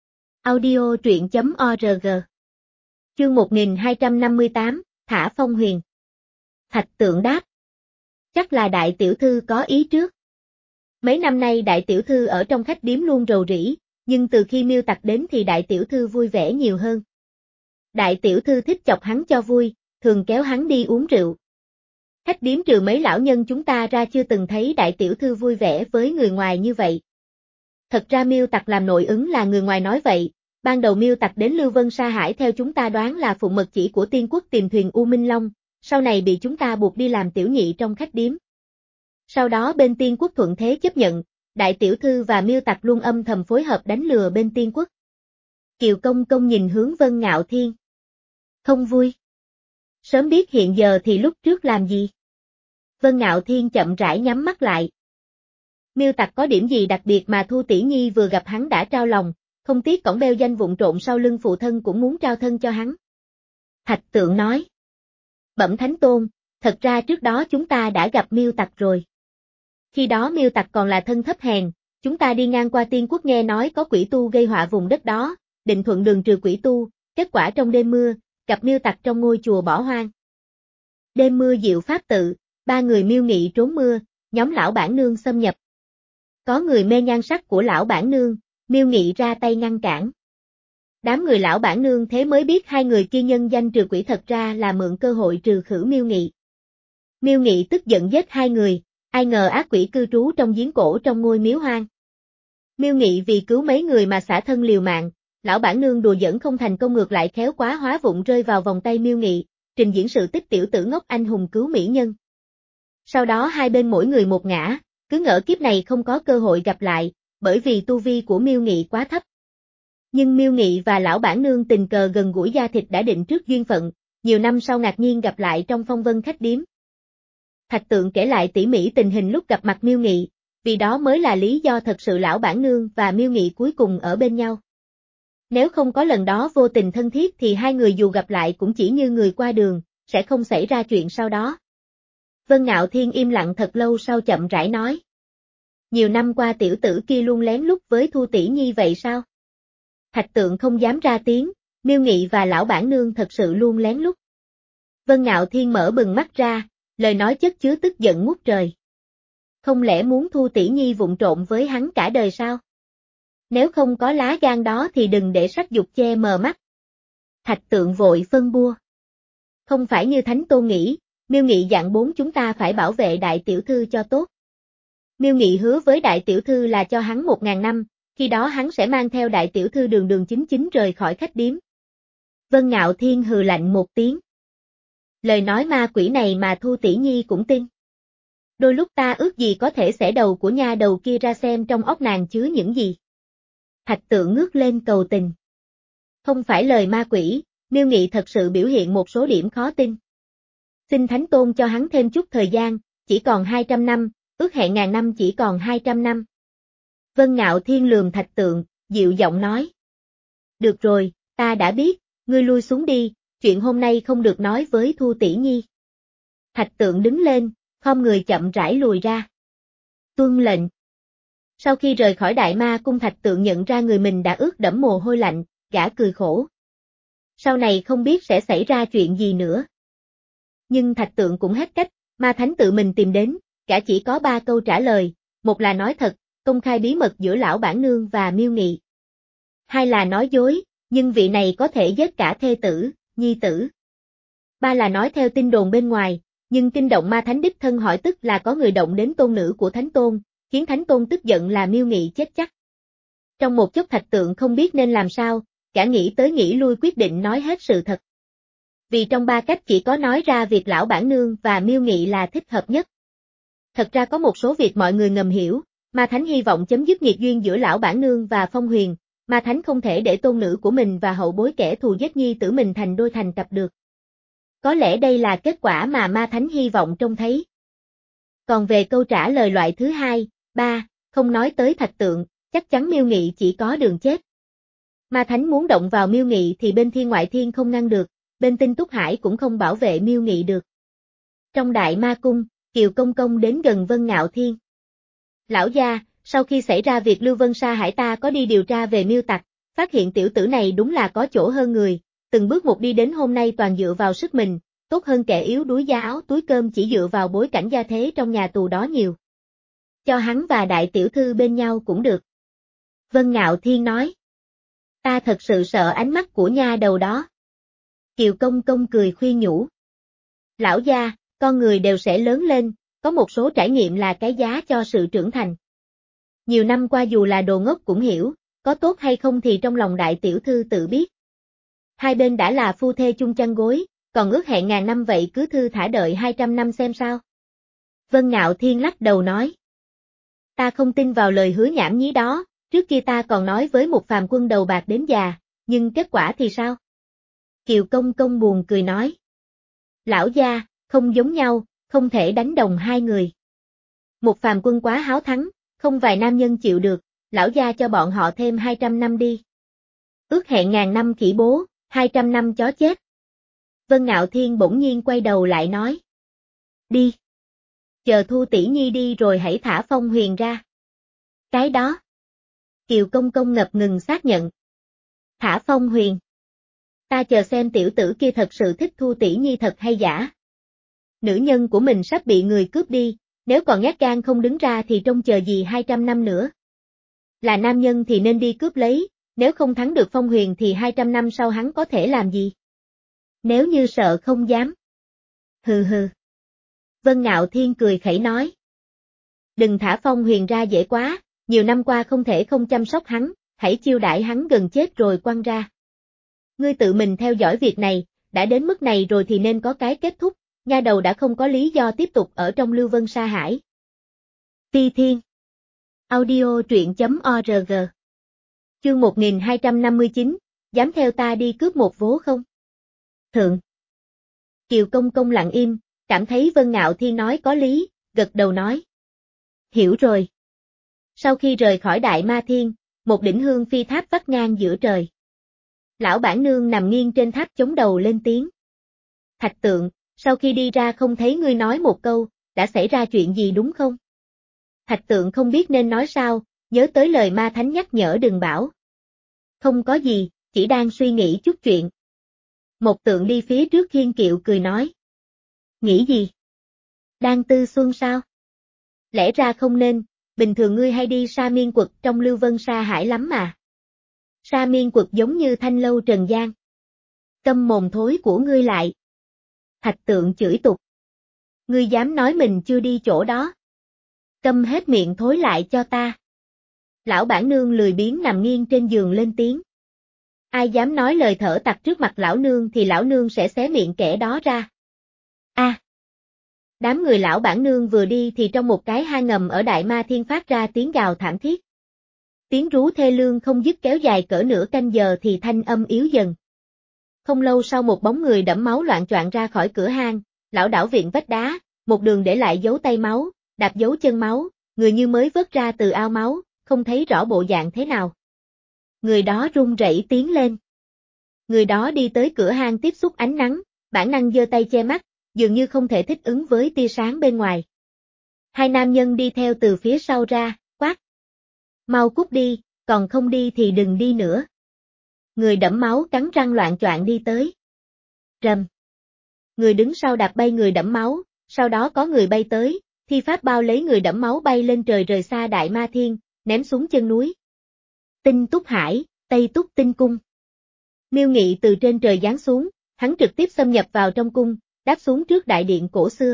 Audio truyện chấm org. Chương một nghìn hai trăm năm mươi tám, Thả Phong Huyền. Thạch Tượng đáp. Chắc là đại tiểu thư có ý trước. Mấy năm nay đại tiểu thư ở trong khách điếm luôn rầu rĩ, nhưng từ khi Miêu Tặc đến thì đại tiểu thư vui vẻ nhiều hơn. Đại tiểu thư thích chọc hắn cho vui, thường kéo hắn đi uống rượu. Khách điếm trừ mấy lão nhân chúng ta ra chưa từng thấy đại tiểu thư vui vẻ với người ngoài như vậy. Thật ra Miêu Tặc làm nội ứng là người ngoài nói vậy, ban đầu Miêu Tặc đến Lưu Vân Sa Hải theo chúng ta đoán là phụng mật chỉ của Tiên Quốc tìm thuyền U Minh Long, sau này bị chúng ta buộc đi làm tiểu nhị trong khách điếm. Sau đó bên Tiên Quốc thuận thế chấp nhận, đại tiểu thư và Miêu Tặc luôn âm thầm phối hợp đánh lừa bên Tiên Quốc. Kiều Công Công nhìn hướng Vân Ngạo Thiên. Không vui. Sớm biết hiện giờ thì lúc trước làm gì? Vân Ngạo Thiên chậm rãi nhắm mắt lại. Miêu Tặc có điểm gì đặc biệt mà Thu Tỷ Nhi vừa gặp hắn đã trao lòng, không tiếc cõng beo danh vụng trộn sau lưng phụ thân cũng muốn trao thân cho hắn. Thạch Tượng nói. Bẩm Thánh Tôn, thật ra trước đó chúng ta đã gặp Miêu Tặc rồi. Khi đó Miêu Tặc còn là thân thấp hèn, chúng ta đi ngang qua Tiên Quốc nghe nói có quỷ tu gây họa vùng đất đó, định thuận đường trừ quỷ tu, kết quả trong đêm mưa, gặp Miêu Tặc trong ngôi chùa bỏ hoang. Đêm mưa diệu pháp tự, ba người Miêu Nghị trốn mưa, nhóm lão bản nương xâm nhập. Có người mê nhan sắc của lão bản nương, Miêu Nghị ra tay ngăn cản. Đám người lão bản nương thế mới biết hai người kia nhân danh trừ quỷ thật ra là mượn cơ hội trừ khử Miêu Nghị. Miêu Nghị tức giận giết hai người, ai ngờ ác quỷ cư trú trong giếng cổ trong ngôi miếu hoang. Miêu Nghị vì cứu mấy người mà xả thân liều mạng, lão bản nương đùa giỡn không thành công ngược lại khéo quá hóa vụng rơi vào vòng tay Miêu Nghị, trình diễn sự tích tiểu tử ngốc anh hùng cứu mỹ nhân. Sau đó hai bên mỗi người một ngã, cứ ngỡ kiếp này không có cơ hội gặp lại, bởi vì tu vi của Miêu Nghị quá thấp. Nhưng Miêu Nghị và lão bản nương tình cờ gần gũi da thịt đã định trước duyên phận, nhiều năm sau ngạc nhiên gặp lại trong phong vân khách điếm. Thạch Tượng kể lại tỉ mỉ tình hình lúc gặp mặt Miêu Nghị, vì đó mới là lý do thật sự lão bản nương và Miêu Nghị cuối cùng ở bên nhau. Nếu không có lần đó vô tình thân thiết thì hai người dù gặp lại cũng chỉ như người qua đường, sẽ không xảy ra chuyện sau đó. Vân Ngạo Thiên im lặng thật lâu sau chậm rãi nói. Nhiều năm qua tiểu tử kia luôn lén lút với Thu Tỷ Nhi vậy sao? Thạch Tượng không dám ra tiếng, Miêu Nghị và lão bản nương thật sự luôn lén lút. Vân Ngạo Thiên mở bừng mắt ra, lời nói chất chứa tức giận ngút trời. Không lẽ muốn Thu Tỷ Nhi vụng trộn với hắn cả đời sao? Nếu không có lá gan đó thì đừng để sắc dục che mờ mắt. Thạch Tượng vội phân bua. Không phải như Thánh Tôn nghĩ, Miêu Nghị dặn bốn chúng ta phải bảo vệ đại tiểu thư cho tốt. Miêu Nghị hứa với đại tiểu thư là cho hắn một ngàn năm, khi đó hắn sẽ mang theo đại tiểu thư đường đường chính chính rời khỏi khách điếm. Vân Ngạo Thiên hừ lạnh một tiếng. Lời nói ma quỷ này mà Thu Tỷ Nhi cũng tin. Đôi lúc ta ước gì có thể xẻ đầu của nha đầu kia ra xem trong óc nàng chứa những gì. Thạch Tượng ngước lên cầu tình. Không phải lời ma quỷ, Miêu Nghị thật sự biểu hiện một số điểm khó tin. Xin Thánh Tôn cho hắn thêm chút thời gian, chỉ còn hai trăm năm, ước hẹn ngàn năm chỉ còn hai trăm năm. Vân Ngạo Thiên lườm Thạch Tượng, dịu giọng nói. Được rồi, ta đã biết, ngươi lui xuống đi, chuyện hôm nay không được nói với Thu Tỷ Nhi. Thạch Tượng đứng lên, khom người chậm rãi lùi ra. Tuân lệnh. Sau khi rời khỏi Đại Ma Cung Thạch Tượng nhận ra người mình đã ướt đẫm mồ hôi lạnh, gã cười khổ. Sau này không biết sẽ xảy ra chuyện gì nữa. Nhưng Thạch Tượng cũng hết cách, Ma Thánh tự mình tìm đến, gã chỉ có ba câu trả lời, một là nói thật, công khai bí mật giữa lão bản nương và Miêu Nghị. Hai là nói dối, nhưng vị này có thể giết cả thê tử, nhi tử. Ba là nói theo tin đồn bên ngoài, nhưng kinh động Ma Thánh đích thân hỏi tức là có người động đến tôn nữ của Thánh Tôn, khiến Thánh Tôn tức giận là Miêu Nghị chết chắc. Trong một chốc Thạch Tượng không biết nên làm sao, gã nghĩ tới nghĩ lui quyết định nói hết sự thật. Vì trong ba cách chỉ có nói ra việc lão bản nương và Miêu Nghị là thích hợp nhất. Thật ra có một số việc mọi người ngầm hiểu, Ma Thánh hy vọng chấm dứt nghiệt duyên giữa lão bản nương và Phong Huyền, Ma Thánh không thể để tôn nữ của mình và hậu bối kẻ thù giết nhi tử mình thành đôi thành cặp được. Có lẽ đây là kết quả mà Ma Thánh hy vọng trông thấy. Còn về câu trả lời loại thứ hai, ba, không nói tới Thạch Tượng, chắc chắn Miêu Nghị chỉ có đường chết. Ma Thánh muốn động vào Miêu Nghị thì bên Thiên Ngoại Thiên không ngăn được, bên Tinh Túc Hải cũng không bảo vệ Miêu Nghị được. Trong Đại Ma Cung, Kiều Công Công đến gần Vân Ngạo Thiên. Lão gia, sau khi xảy ra việc Lưu Vân Sa Hải ta có đi điều tra về Miêu Tặc, phát hiện tiểu tử này đúng là có chỗ hơn người, từng bước một đi đến hôm nay toàn dựa vào sức mình, tốt hơn kẻ yếu đuối da áo túi cơm chỉ dựa vào bối cảnh gia thế trong nhà tù đó nhiều. Cho hắn và đại tiểu thư bên nhau cũng được. Vân Ngạo Thiên nói. Ta thật sự sợ ánh mắt của nha đầu đó. Kiều Công Công cười khuyên nhủ. Lão gia, con người đều sẽ lớn lên, có một số trải nghiệm là cái giá cho sự trưởng thành. Nhiều năm qua dù là đồ ngốc cũng hiểu, có tốt hay không thì trong lòng đại tiểu thư tự biết. Hai bên đã là phu thê chung chăn gối, còn ước hẹn ngàn năm vậy cứ thư thả đợi hai trăm năm xem sao. Vân Ngạo Thiên lắc đầu nói. Ta không tin vào lời hứa nhảm nhí đó, trước kia ta còn nói với một phàm quân đầu bạc đến già, nhưng kết quả thì sao? Kiều Công Công buồn cười nói. Lão gia, không giống nhau, không thể đánh đồng hai người. Một phàm quân quá háo thắng, không vài nam nhân chịu được, lão gia cho bọn họ thêm hai trăm năm đi. Ước hẹn ngàn năm khỉ bố, hai trăm năm chó chết. Vân Ngạo Thiên bỗng nhiên quay đầu lại nói. Đi. Chờ Thu tỷ nhi đi rồi hãy thả Phong Huyền ra. Cái đó. Kiều Công Công ngập ngừng xác nhận. Thả Phong Huyền. Ta chờ xem tiểu tử kia thật sự thích Thu tỷ nhi thật hay giả. Nữ nhân của mình sắp bị người cướp đi, nếu còn nhát gan không đứng ra thì trông chờ gì hai trăm năm nữa. Là nam nhân thì nên đi cướp lấy, nếu không thắng được Phong Huyền thì hai trăm năm sau hắn có thể làm gì? Nếu như sợ không dám. Hừ hừ. Vân Ngạo Thiên cười khẩy nói. Đừng thả Phong Huyền ra dễ quá, nhiều năm qua không thể không chăm sóc hắn, hãy chiêu đãi hắn gần chết rồi quăng ra. Ngươi tự mình theo dõi việc này, đã đến mức này rồi thì nên có cái kết thúc, nha đầu đã không có lý do tiếp tục ở trong Lưu Vân Sa Hải. Phi Thiên. Audio truyện chấm org. Chương một nghìn hai trăm năm mươi chín, dám theo ta đi cướp một vố không? Thượng. Kiều Công Công lặng im, cảm thấy Vân Ngạo Thiên nói có lý, gật đầu nói. Hiểu rồi. Sau khi rời khỏi Đại Ma Thiên, một đỉnh hương phi tháp vắt ngang giữa trời. Lão bản nương nằm nghiêng trên tháp chống đầu lên tiếng. Thạch Tượng, sau khi đi ra không thấy ngươi nói một câu, đã xảy ra chuyện gì đúng không? Thạch Tượng không biết nên nói sao, nhớ tới lời ma thánh nhắc nhở đừng bảo. Không có gì, chỉ đang suy nghĩ chút chuyện. Một Tượng đi phía trước khiên kiệu cười nói. Nghĩ gì? Đang tư xuân sao? Lẽ ra không nên, bình thường ngươi hay đi Sa Miên Quật trong Lưu Vân Sa Hải lắm mà. Sa Miên Quật giống như thanh lâu trần gian. Câm mồm thối của ngươi lại. Thạch Tượng chửi tục. Ngươi dám nói mình chưa đi chỗ đó. Câm hết miệng thối lại cho ta. Lão bản nương lười biếng nằm nghiêng trên giường lên tiếng. Ai dám nói lời thở tặc trước mặt lão nương thì lão nương sẽ xé miệng kẻ đó ra. A. À, đám người lão bản nương vừa đi thì trong một cái hang ngầm ở Đại Ma Thiên phát ra tiếng gào thảm thiết. Tiếng rú thê lương không dứt kéo dài cỡ nửa canh giờ thì thanh âm yếu dần. Không lâu sau một bóng người đẫm máu loạng choạng ra khỏi cửa hang, lão đảo viện vách đá, một đường để lại dấu tay máu, đạp dấu chân máu, người như mới vớt ra từ ao máu, không thấy rõ bộ dạng thế nào. Người đó run rẩy tiến lên. Người đó đi tới cửa hang tiếp xúc ánh nắng, bản năng giơ tay che mắt, dường như không thể thích ứng với tia sáng bên ngoài. Hai nam nhân đi theo từ phía sau ra, quát. Mau cút đi, còn không đi thì đừng đi nữa. Người đẫm máu cắn răng loạng choạng đi tới. Rầm. Người đứng sau đạp bay người đẫm máu, sau đó có người bay tới, thi pháp bao lấy người đẫm máu bay lên trời rời xa Đại Ma Thiên, ném xuống chân núi. Tinh Túc Hải, Tây Túc Tinh Cung. Miêu Nghị từ trên trời giáng xuống, hắn trực tiếp xâm nhập vào trong cung, đáp xuống trước đại điện cổ xưa.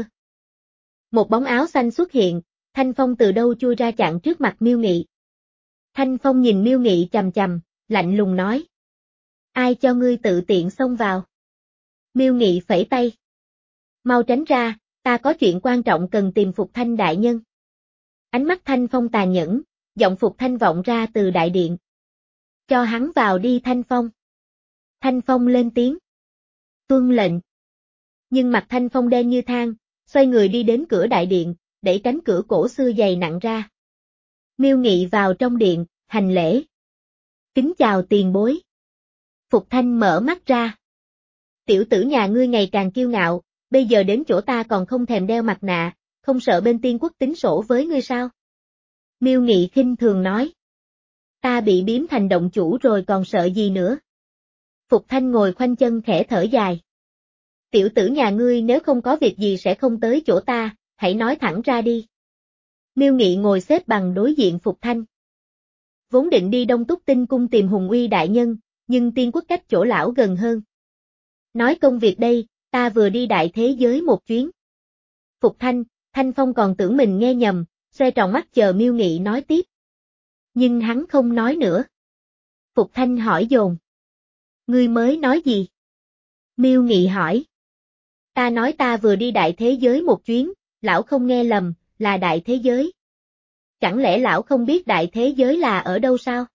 Một bóng áo xanh xuất hiện, Thanh Phong từ đâu chui ra chặn trước mặt Miêu Nghị. Thanh Phong nhìn Miêu Nghị chằm chằm, lạnh lùng nói. Ai cho ngươi tự tiện xông vào? Miêu Nghị phẩy tay. Mau tránh ra, ta có chuyện quan trọng cần tìm Phục Thanh đại nhân. Ánh mắt Thanh Phong tàn nhẫn, giọng Phục Thanh vọng ra từ đại điện. Cho hắn vào đi Thanh Phong. Thanh Phong lên tiếng. Tuân lệnh. Nhưng mặt Thanh Phong đen như than, xoay người đi đến cửa đại điện, đẩy cánh cửa cổ xưa dày nặng ra. Miêu Nghị vào trong điện, hành lễ. Kính chào tiền bối. Phục Thanh mở mắt ra. Tiểu tử nhà ngươi ngày càng kiêu ngạo, bây giờ đến chỗ ta còn không thèm đeo mặt nạ, không sợ bên Tiên Quốc tính sổ với ngươi sao? Miêu Nghị khinh thường nói. Ta bị biếm thành động chủ rồi còn sợ gì nữa? Phục Thanh ngồi khoanh chân khẽ thở dài. Tiểu tử nhà ngươi nếu không có việc gì sẽ không tới chỗ ta, hãy nói thẳng ra đi. Miêu Nghị ngồi xếp bằng đối diện Phục Thanh. Vốn định đi Đông Túc Tinh Cung tìm Hùng Uy đại nhân, nhưng Tiên Quốc cách chỗ lão gần hơn. Nói công việc đây, ta vừa đi đại thế giới một chuyến. Phục Thanh, Thanh Phong còn tưởng mình nghe nhầm, xoe tròn mắt chờ Miêu Nghị nói tiếp. Nhưng hắn không nói nữa. Phục Thanh hỏi dồn. Ngươi mới nói gì? Miêu Nghị hỏi. Ta nói ta vừa đi đại thế giới một chuyến, lão không nghe lầm, là đại thế giới. chẳng lẽ lão không biết đại thế giới là ở đâu sao?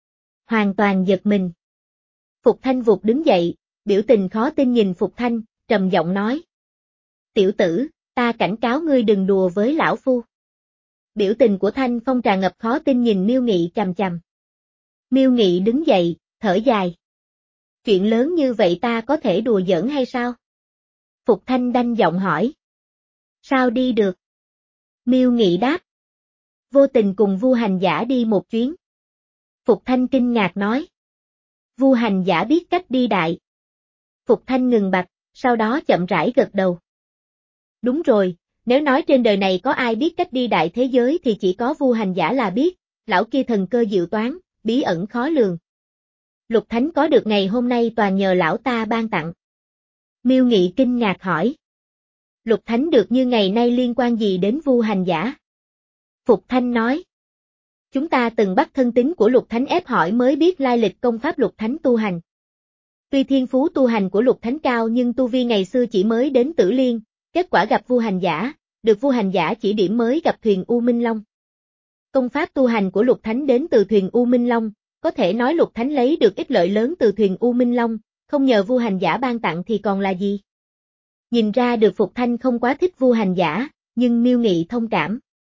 Hoàn toàn giật mình. Phục Thanh vụt đứng dậy, biểu tình khó tin nhìn Phục Thanh, trầm giọng nói. Tiểu tử, ta cảnh cáo ngươi đừng đùa với lão phu. Biểu tình của Thanh Phong tràn ngập khó tin nhìn Miêu Nghị chằm chằm. Miêu Nghị đứng dậy, thở dài. Chuyện lớn như vậy ta có thể đùa giỡn hay sao? Phục Thanh đanh giọng hỏi. Sao đi được? Miêu Nghị đáp. Vô tình cùng Vu Hành Giả đi một chuyến. Phục Thanh kinh ngạc nói. Vu Hành Giả biết cách đi đại. Phục Thanh ngừng bặt, sau đó chậm rãi gật đầu. Đúng rồi, nếu nói trên đời này có ai biết cách đi đại thế giới thì chỉ có Vu Hành Giả là biết, lão kia thần cơ diệu toán, bí ẩn khó lường. Lục Thánh có được ngày hôm nay toàn nhờ lão ta ban tặng. Miêu Nghị kinh ngạc hỏi. Lục Thánh được như ngày nay liên quan gì đến Vu Hành Giả? Phục Thanh nói. Chúng ta từng bắt thân tín của Lục Thánh ép hỏi mới biết lai lịch công pháp Lục Thánh tu hành. Tuy thiên phú tu hành của Lục Thánh cao nhưng tu vi ngày xưa chỉ mới đến Tử Liên, kết quả gặp Vu Hành Giả, được Vu Hành Giả chỉ điểm mới gặp thuyền U Minh Long. Công pháp tu hành của Lục Thánh đến từ thuyền U Minh Long, có thể nói Lục Thánh lấy được ích lợi lớn từ thuyền U Minh Long, không nhờ Vu Hành Giả ban tặng thì còn là gì? Nhìn ra được Phục Thanh không quá thích Vu Hành Giả, nhưng Miêu Nghị thông cảm.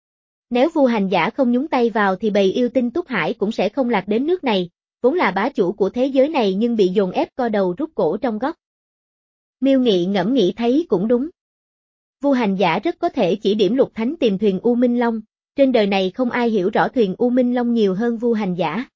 Nếu Vu Hành Giả không nhúng tay vào thì bầy yêu tinh Túc Hải cũng sẽ không lạc đến nước này, vốn là bá chủ của thế giới này nhưng bị dồn ép co đầu rút cổ trong góc. Miêu Nghị ngẫm nghĩ thấy cũng đúng. Vu Hành Giả rất có thể chỉ điểm Lục Thánh tìm thuyền U Minh Long, trên đời này không ai hiểu rõ thuyền U Minh Long nhiều hơn Vu Hành Giả.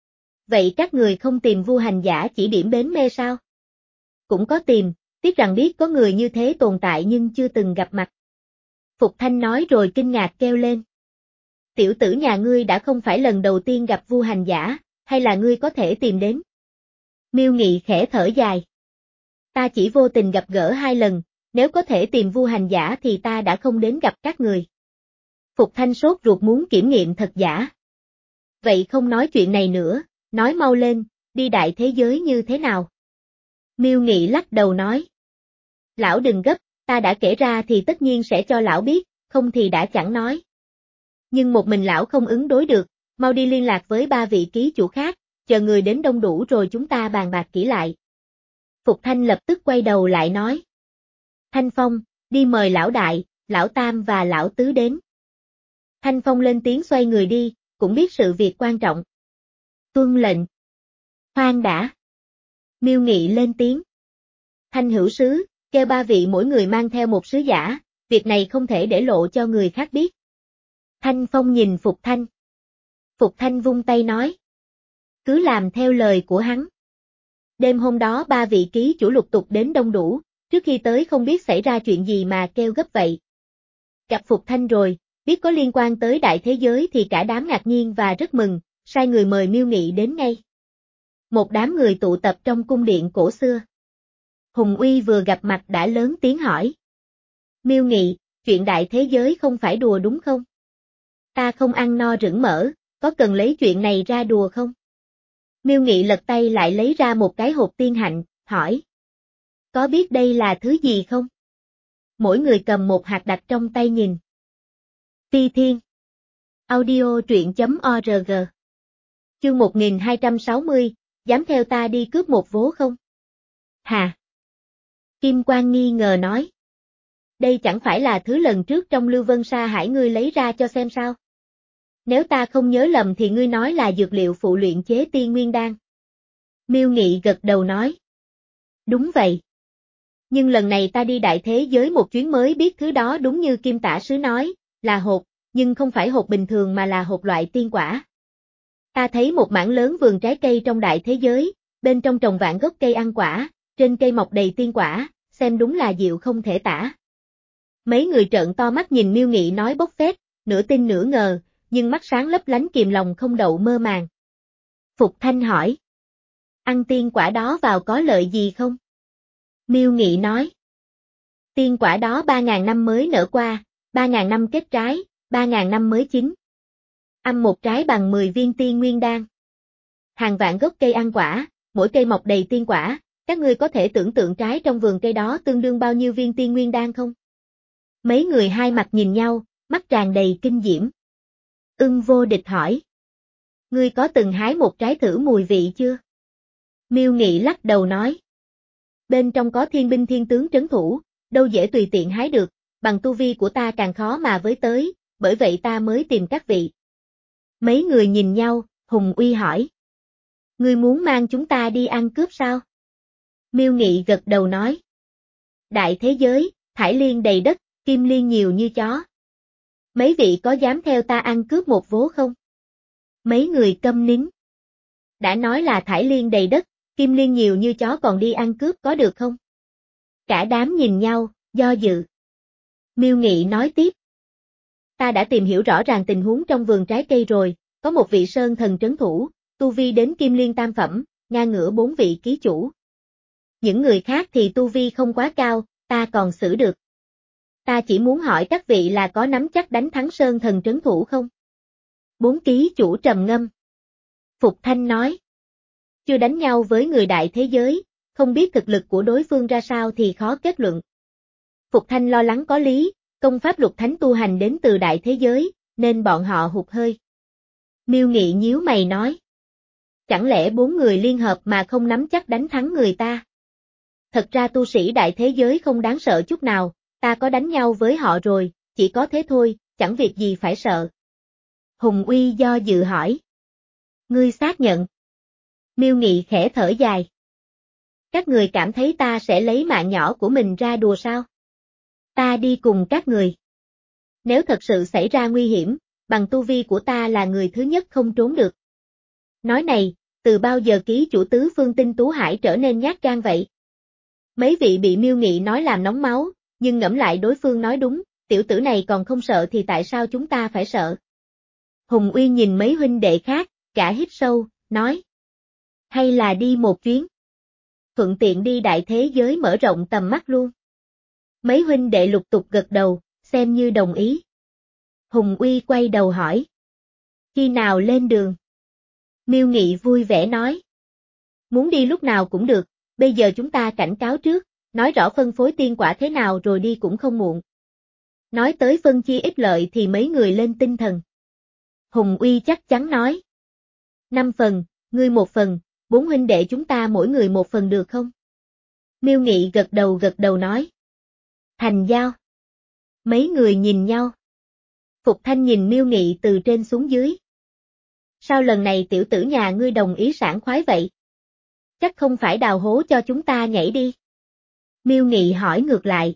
Vậy các người không tìm Vu Hành Giả chỉ điểm bến mê sao? Cũng có tìm, tiếc rằng biết có người như thế tồn tại nhưng chưa từng gặp mặt. Phục Thanh nói rồi kinh ngạc kêu lên. Tiểu tử nhà ngươi đã không phải lần đầu tiên gặp Vu Hành Giả, hay là ngươi có thể tìm đến? Miêu Nghị khẽ thở dài. Ta chỉ vô tình gặp gỡ hai lần, nếu có thể tìm Vu Hành Giả thì ta đã không đến gặp các người. Phục Thanh sốt ruột muốn kiểm nghiệm thật giả. Vậy không nói chuyện này nữa, nói mau lên, đi đại thế giới như thế nào? Miêu Nghị lắc đầu nói. Lão đừng gấp, ta đã kể ra thì tất nhiên sẽ cho lão biết, không thì đã chẳng nói. Nhưng một mình lão không ứng đối được, mau đi liên lạc với ba vị ký chủ khác, chờ người đến đông đủ rồi chúng ta bàn bạc kỹ lại. Phục Thanh lập tức quay đầu lại nói. Thanh Phong, đi mời lão đại, lão tam và lão tứ đến. Thanh Phong lên tiếng xoay người đi, cũng biết sự việc quan trọng. Tuân lệnh. Khoan đã. Miêu Nghị lên tiếng. Thanh hữu sứ, kêu ba vị mỗi người mang theo một sứ giả, việc này không thể để lộ cho người khác biết. Thanh Phong nhìn Phục Thanh. Phục Thanh vung tay nói. Cứ làm theo lời của hắn. Đêm hôm đó ba vị ký chủ lục tục đến đông đủ, trước khi tới không biết xảy ra chuyện gì mà kêu gấp vậy. Gặp Phục Thanh rồi, biết có liên quan tới đại thế giới thì cả đám ngạc nhiên và rất mừng, sai người mời Miêu Nghị đến ngay. Một đám người tụ tập trong cung điện cổ xưa. Hùng Uy vừa gặp mặt đã lớn tiếng hỏi. Miêu Nghị, chuyện đại thế giới không phải đùa đúng không? Ta không ăn no rửng mỡ, có cần lấy chuyện này ra đùa không? Miêu Nghị lật tay lại lấy ra một cái hộp tiên hạnh, hỏi. Có biết đây là thứ gì không? Mỗi người cầm một hạt đặt trong tay nhìn. Ti Thiên. Audio truyện chấm org. Chương một nghìn hai trăm sáu mươi, dám theo ta đi cướp một vố không? Hà. Kim Quang nghi ngờ nói. Đây chẳng phải là thứ lần trước trong Lưu Vân Sa Hải ngươi lấy ra cho xem sao? Nếu ta không nhớ lầm thì ngươi nói là dược liệu phụ luyện chế tiên nguyên đan. Miêu Nghị gật đầu nói. Đúng vậy. Nhưng lần này ta đi đại thế giới một chuyến mới biết thứ đó đúng như Kim Tả Sứ nói, là hột, nhưng không phải hột bình thường mà là hột loại tiên quả. Ta thấy một mảng lớn vườn trái cây trong đại thế giới, bên trong trồng vạn gốc cây ăn quả, trên cây mọc đầy tiên quả, xem đúng là diệu không thể tả. Mấy người trợn to mắt nhìn Miêu Nghị nói bốc phét, nửa tin nửa ngờ, nhưng mắt sáng lấp lánh kìm lòng không đậu mơ màng. Phục Thanh hỏi. Ăn tiên quả đó vào có lợi gì không? Miêu Nghị nói. Tiên quả đó ba ngàn năm mới nở qua, ba ngàn năm kết trái, ba ngàn năm mới chín. Ăn một trái bằng mười viên tiên nguyên đan. Hàng vạn gốc cây ăn quả, mỗi cây mọc đầy tiên quả, các ngươi có thể tưởng tượng trái trong vườn cây đó tương đương bao nhiêu viên tiên nguyên đan không? Mấy người hai mặt nhìn nhau, mắt tràn đầy kinh diễm. Ưng Vô Địch hỏi. Ngươi có từng hái một trái thử mùi vị chưa? Miêu Nghị lắc đầu nói. Bên trong có thiên binh thiên tướng trấn thủ, đâu dễ tùy tiện hái được, bằng tu vi của ta càng khó mà với tới, bởi vậy ta mới tìm các vị. Mấy người nhìn nhau, Hùng Uy hỏi. Ngươi muốn mang chúng ta đi ăn cướp sao? Miêu Nghị gật đầu nói. Đại thế giới, thải liên đầy đất, kim liên nhiều như chó. Mấy vị có dám theo ta ăn cướp một vố không? Mấy người câm nín. Đã nói là thải liên đầy đất, kim liên nhiều như chó còn đi ăn cướp có được không? Cả đám nhìn nhau, do dự. Miêu Nghị nói tiếp. Ta đã tìm hiểu rõ ràng tình huống trong vườn trái cây rồi, có một vị sơn thần trấn thủ, tu vi đến kim liên tam phẩm, ngang ngửa bốn vị ký chủ. Những người khác thì tu vi không quá cao, ta còn xử được. Ta chỉ muốn hỏi các vị là có nắm chắc đánh thắng sơn thần trấn thủ không? Bốn ký chủ trầm ngâm. Phục Thanh nói. Chưa đánh nhau với người đại thế giới, không biết thực lực của đối phương ra sao thì khó kết luận. Phục Thanh lo lắng có lý, công pháp lục thánh tu hành đến từ đại thế giới, nên bọn họ hụt hơi. Miêu Nghị nhíu mày nói. Chẳng lẽ bốn người liên hợp mà không nắm chắc đánh thắng người ta? Thật ra tu sĩ đại thế giới không đáng sợ chút nào, ta có đánh nhau với họ rồi, chỉ có thế thôi, chẳng việc gì phải sợ. Hùng Uy do dự hỏi. Ngươi xác nhận. Miêu Nghị khẽ thở dài. Các người cảm thấy ta sẽ lấy mạng nhỏ của mình ra đùa sao? Ta đi cùng các người. Nếu thật sự xảy ra nguy hiểm, bằng tu vi của ta là người thứ nhất không trốn được. Nói này, từ bao giờ ký chủ tứ phương tinh tú hải trở nên nhát gan vậy? Mấy vị bị Miêu Nghị nói làm nóng máu, nhưng ngẫm lại đối phương nói đúng, tiểu tử này còn không sợ thì tại sao chúng ta phải sợ? Hùng Uy nhìn mấy huynh đệ khác, cả hít sâu, nói. Hay là đi một chuyến? Thuận tiện đi đại thế giới mở rộng tầm mắt luôn. Mấy huynh đệ lục tục gật đầu, xem như đồng ý. Hùng Uy quay đầu hỏi. Khi nào lên đường? Miêu Nghị vui vẻ nói. Muốn đi lúc nào cũng được, bây giờ chúng ta cảnh cáo trước, nói rõ phân phối tiên quả thế nào rồi đi cũng không muộn. Nói tới phân chia ích lợi thì mấy người lên tinh thần. Hùng Uy chắc chắn nói. Năm phần, ngươi một phần, bốn huynh đệ chúng ta mỗi người một phần được không? Miêu Nghị gật đầu gật đầu nói. Thành giao. Mấy người nhìn nhau. Phục Thanh nhìn Miêu Nghị từ trên xuống dưới. Sao lần này tiểu tử nhà ngươi đồng ý sảng khoái vậy? Chắc không phải đào hố cho chúng ta nhảy đi. Miêu Nghị hỏi ngược lại.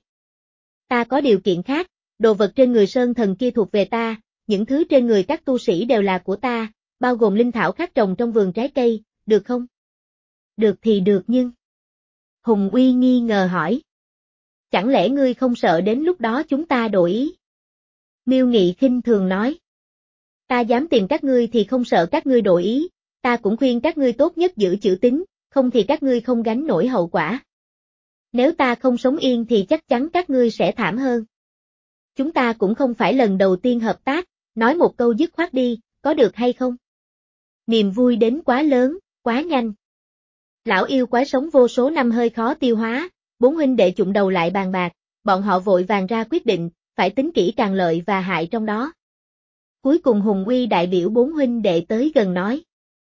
Ta có điều kiện khác, đồ vật trên người sơn thần kia thuộc về ta, những thứ trên người các tu sĩ đều là của ta, bao gồm linh thảo khác trồng trong vườn trái cây, được không? Được thì được nhưng... Hùng Uy nghi ngờ hỏi. Chẳng lẽ ngươi không sợ đến lúc đó chúng ta đổi ý? Miêu Nghị khinh thường nói. Ta dám tìm các ngươi thì không sợ các ngươi đổi ý, ta cũng khuyên các ngươi tốt nhất giữ chữ tín, không thì các ngươi không gánh nổi hậu quả. Nếu ta không sống yên thì chắc chắn các ngươi sẽ thảm hơn. Chúng ta cũng không phải lần đầu tiên hợp tác, nói một câu dứt khoát đi, có được hay không? Niềm vui đến quá lớn, quá nhanh. Lão yêu quái sống vô số năm hơi khó tiêu hóa, bốn huynh đệ chụm đầu lại bàn bạc, bọn họ vội vàng ra quyết định, phải tính kỹ càng lợi và hại trong đó. Cuối cùng Hùng Uy đại biểu bốn huynh đệ tới gần nói.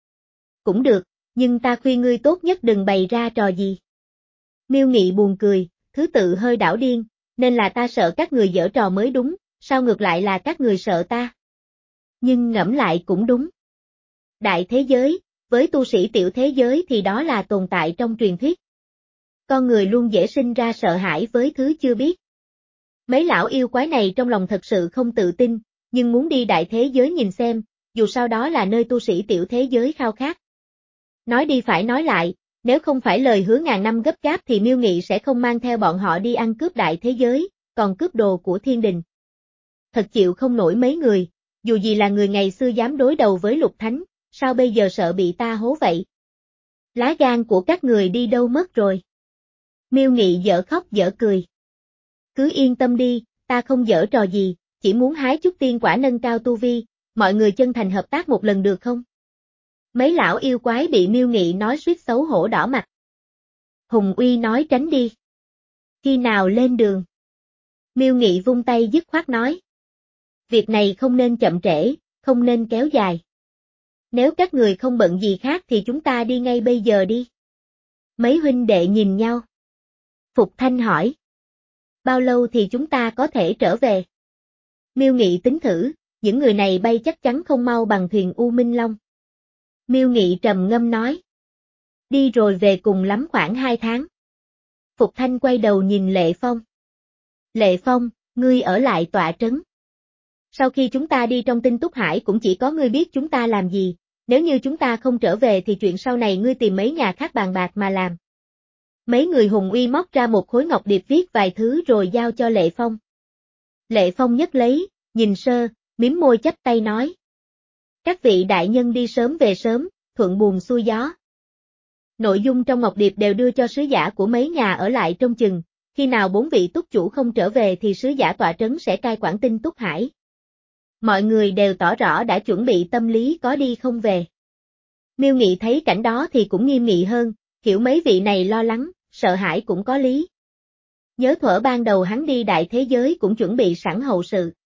Cũng được, nhưng ta khuyên ngươi tốt nhất đừng bày ra trò gì. Miêu Nghị buồn cười, thứ tự hơi đảo điên, nên là ta sợ các người giở trò mới đúng, sao ngược lại là các người sợ ta? Nhưng ngẫm lại cũng đúng. Đại thế giới, với tu sĩ tiểu thế giới thì đó là tồn tại trong truyền thuyết. Con người luôn dễ sinh ra sợ hãi với thứ chưa biết. Mấy lão yêu quái này trong lòng thật sự không tự tin, nhưng muốn đi đại thế giới nhìn xem, dù sao đó là nơi tu sĩ tiểu thế giới khao khát. Nói đi phải nói lại, nếu không phải lời hứa ngàn năm gấp gáp thì Miêu Nghị sẽ không mang theo bọn họ đi ăn cướp đại thế giới, còn cướp đồ của thiên đình. Thật chịu không nổi mấy người, dù gì là người ngày xưa dám đối đầu với Lục Thánh, sao bây giờ sợ bị ta hố vậy? Lá gan của các người đi đâu mất rồi? Miêu Nghị dở khóc dở cười. Cứ yên tâm đi, ta không dở trò gì, chỉ muốn hái chút tiên quả nâng cao tu vi, mọi người chân thành hợp tác một lần được không? Mấy lão yêu quái bị Miêu Nghị nói suýt xấu hổ đỏ mặt. Hùng Uy nói tránh đi. Khi nào lên đường? Miêu Nghị vung tay dứt khoát nói. Việc này không nên chậm trễ, không nên kéo dài. Nếu các người không bận gì khác thì chúng ta đi ngay bây giờ đi. Mấy huynh đệ nhìn nhau. Phục Thanh hỏi. Bao lâu thì chúng ta có thể trở về? Miêu Nghị tính thử, những người này bay chắc chắn không mau bằng thuyền U Minh Long. Miêu Nghị trầm ngâm nói. Đi rồi về cùng lắm khoảng hai tháng. Phục Thanh quay đầu nhìn Lệ Phong. Lệ Phong, ngươi ở lại tọa trấn. Sau khi chúng ta đi trong Tinh Túc Hải cũng chỉ có ngươi biết chúng ta làm gì, nếu như chúng ta không trở về thì chuyện sau này ngươi tìm mấy nhà khác bàn bạc mà làm. Mấy người hùng uy móc ra một khối ngọc điệp viết vài thứ rồi giao cho Lệ Phong. Lệ Phong nhấc lấy, nhìn sơ, mím môi chắp tay nói. Các vị đại nhân đi sớm về sớm, thuận buồm xuôi gió. Nội dung trong ngọc điệp đều đưa cho sứ giả của mấy nhà ở lại trông chừng, khi nào bốn vị túc chủ không trở về thì sứ giả tọa trấn sẽ cai quản Tinh Túc Hải. Mọi người đều tỏ rõ đã chuẩn bị tâm lý có đi không về. Miêu Nghị thấy cảnh đó thì cũng nghiêm nghị hơn, hiểu mấy vị này lo lắng, sợ hãi cũng có lý. Nhớ thuở ban đầu hắn đi đại thế giới cũng chuẩn bị sẵn hậu sự.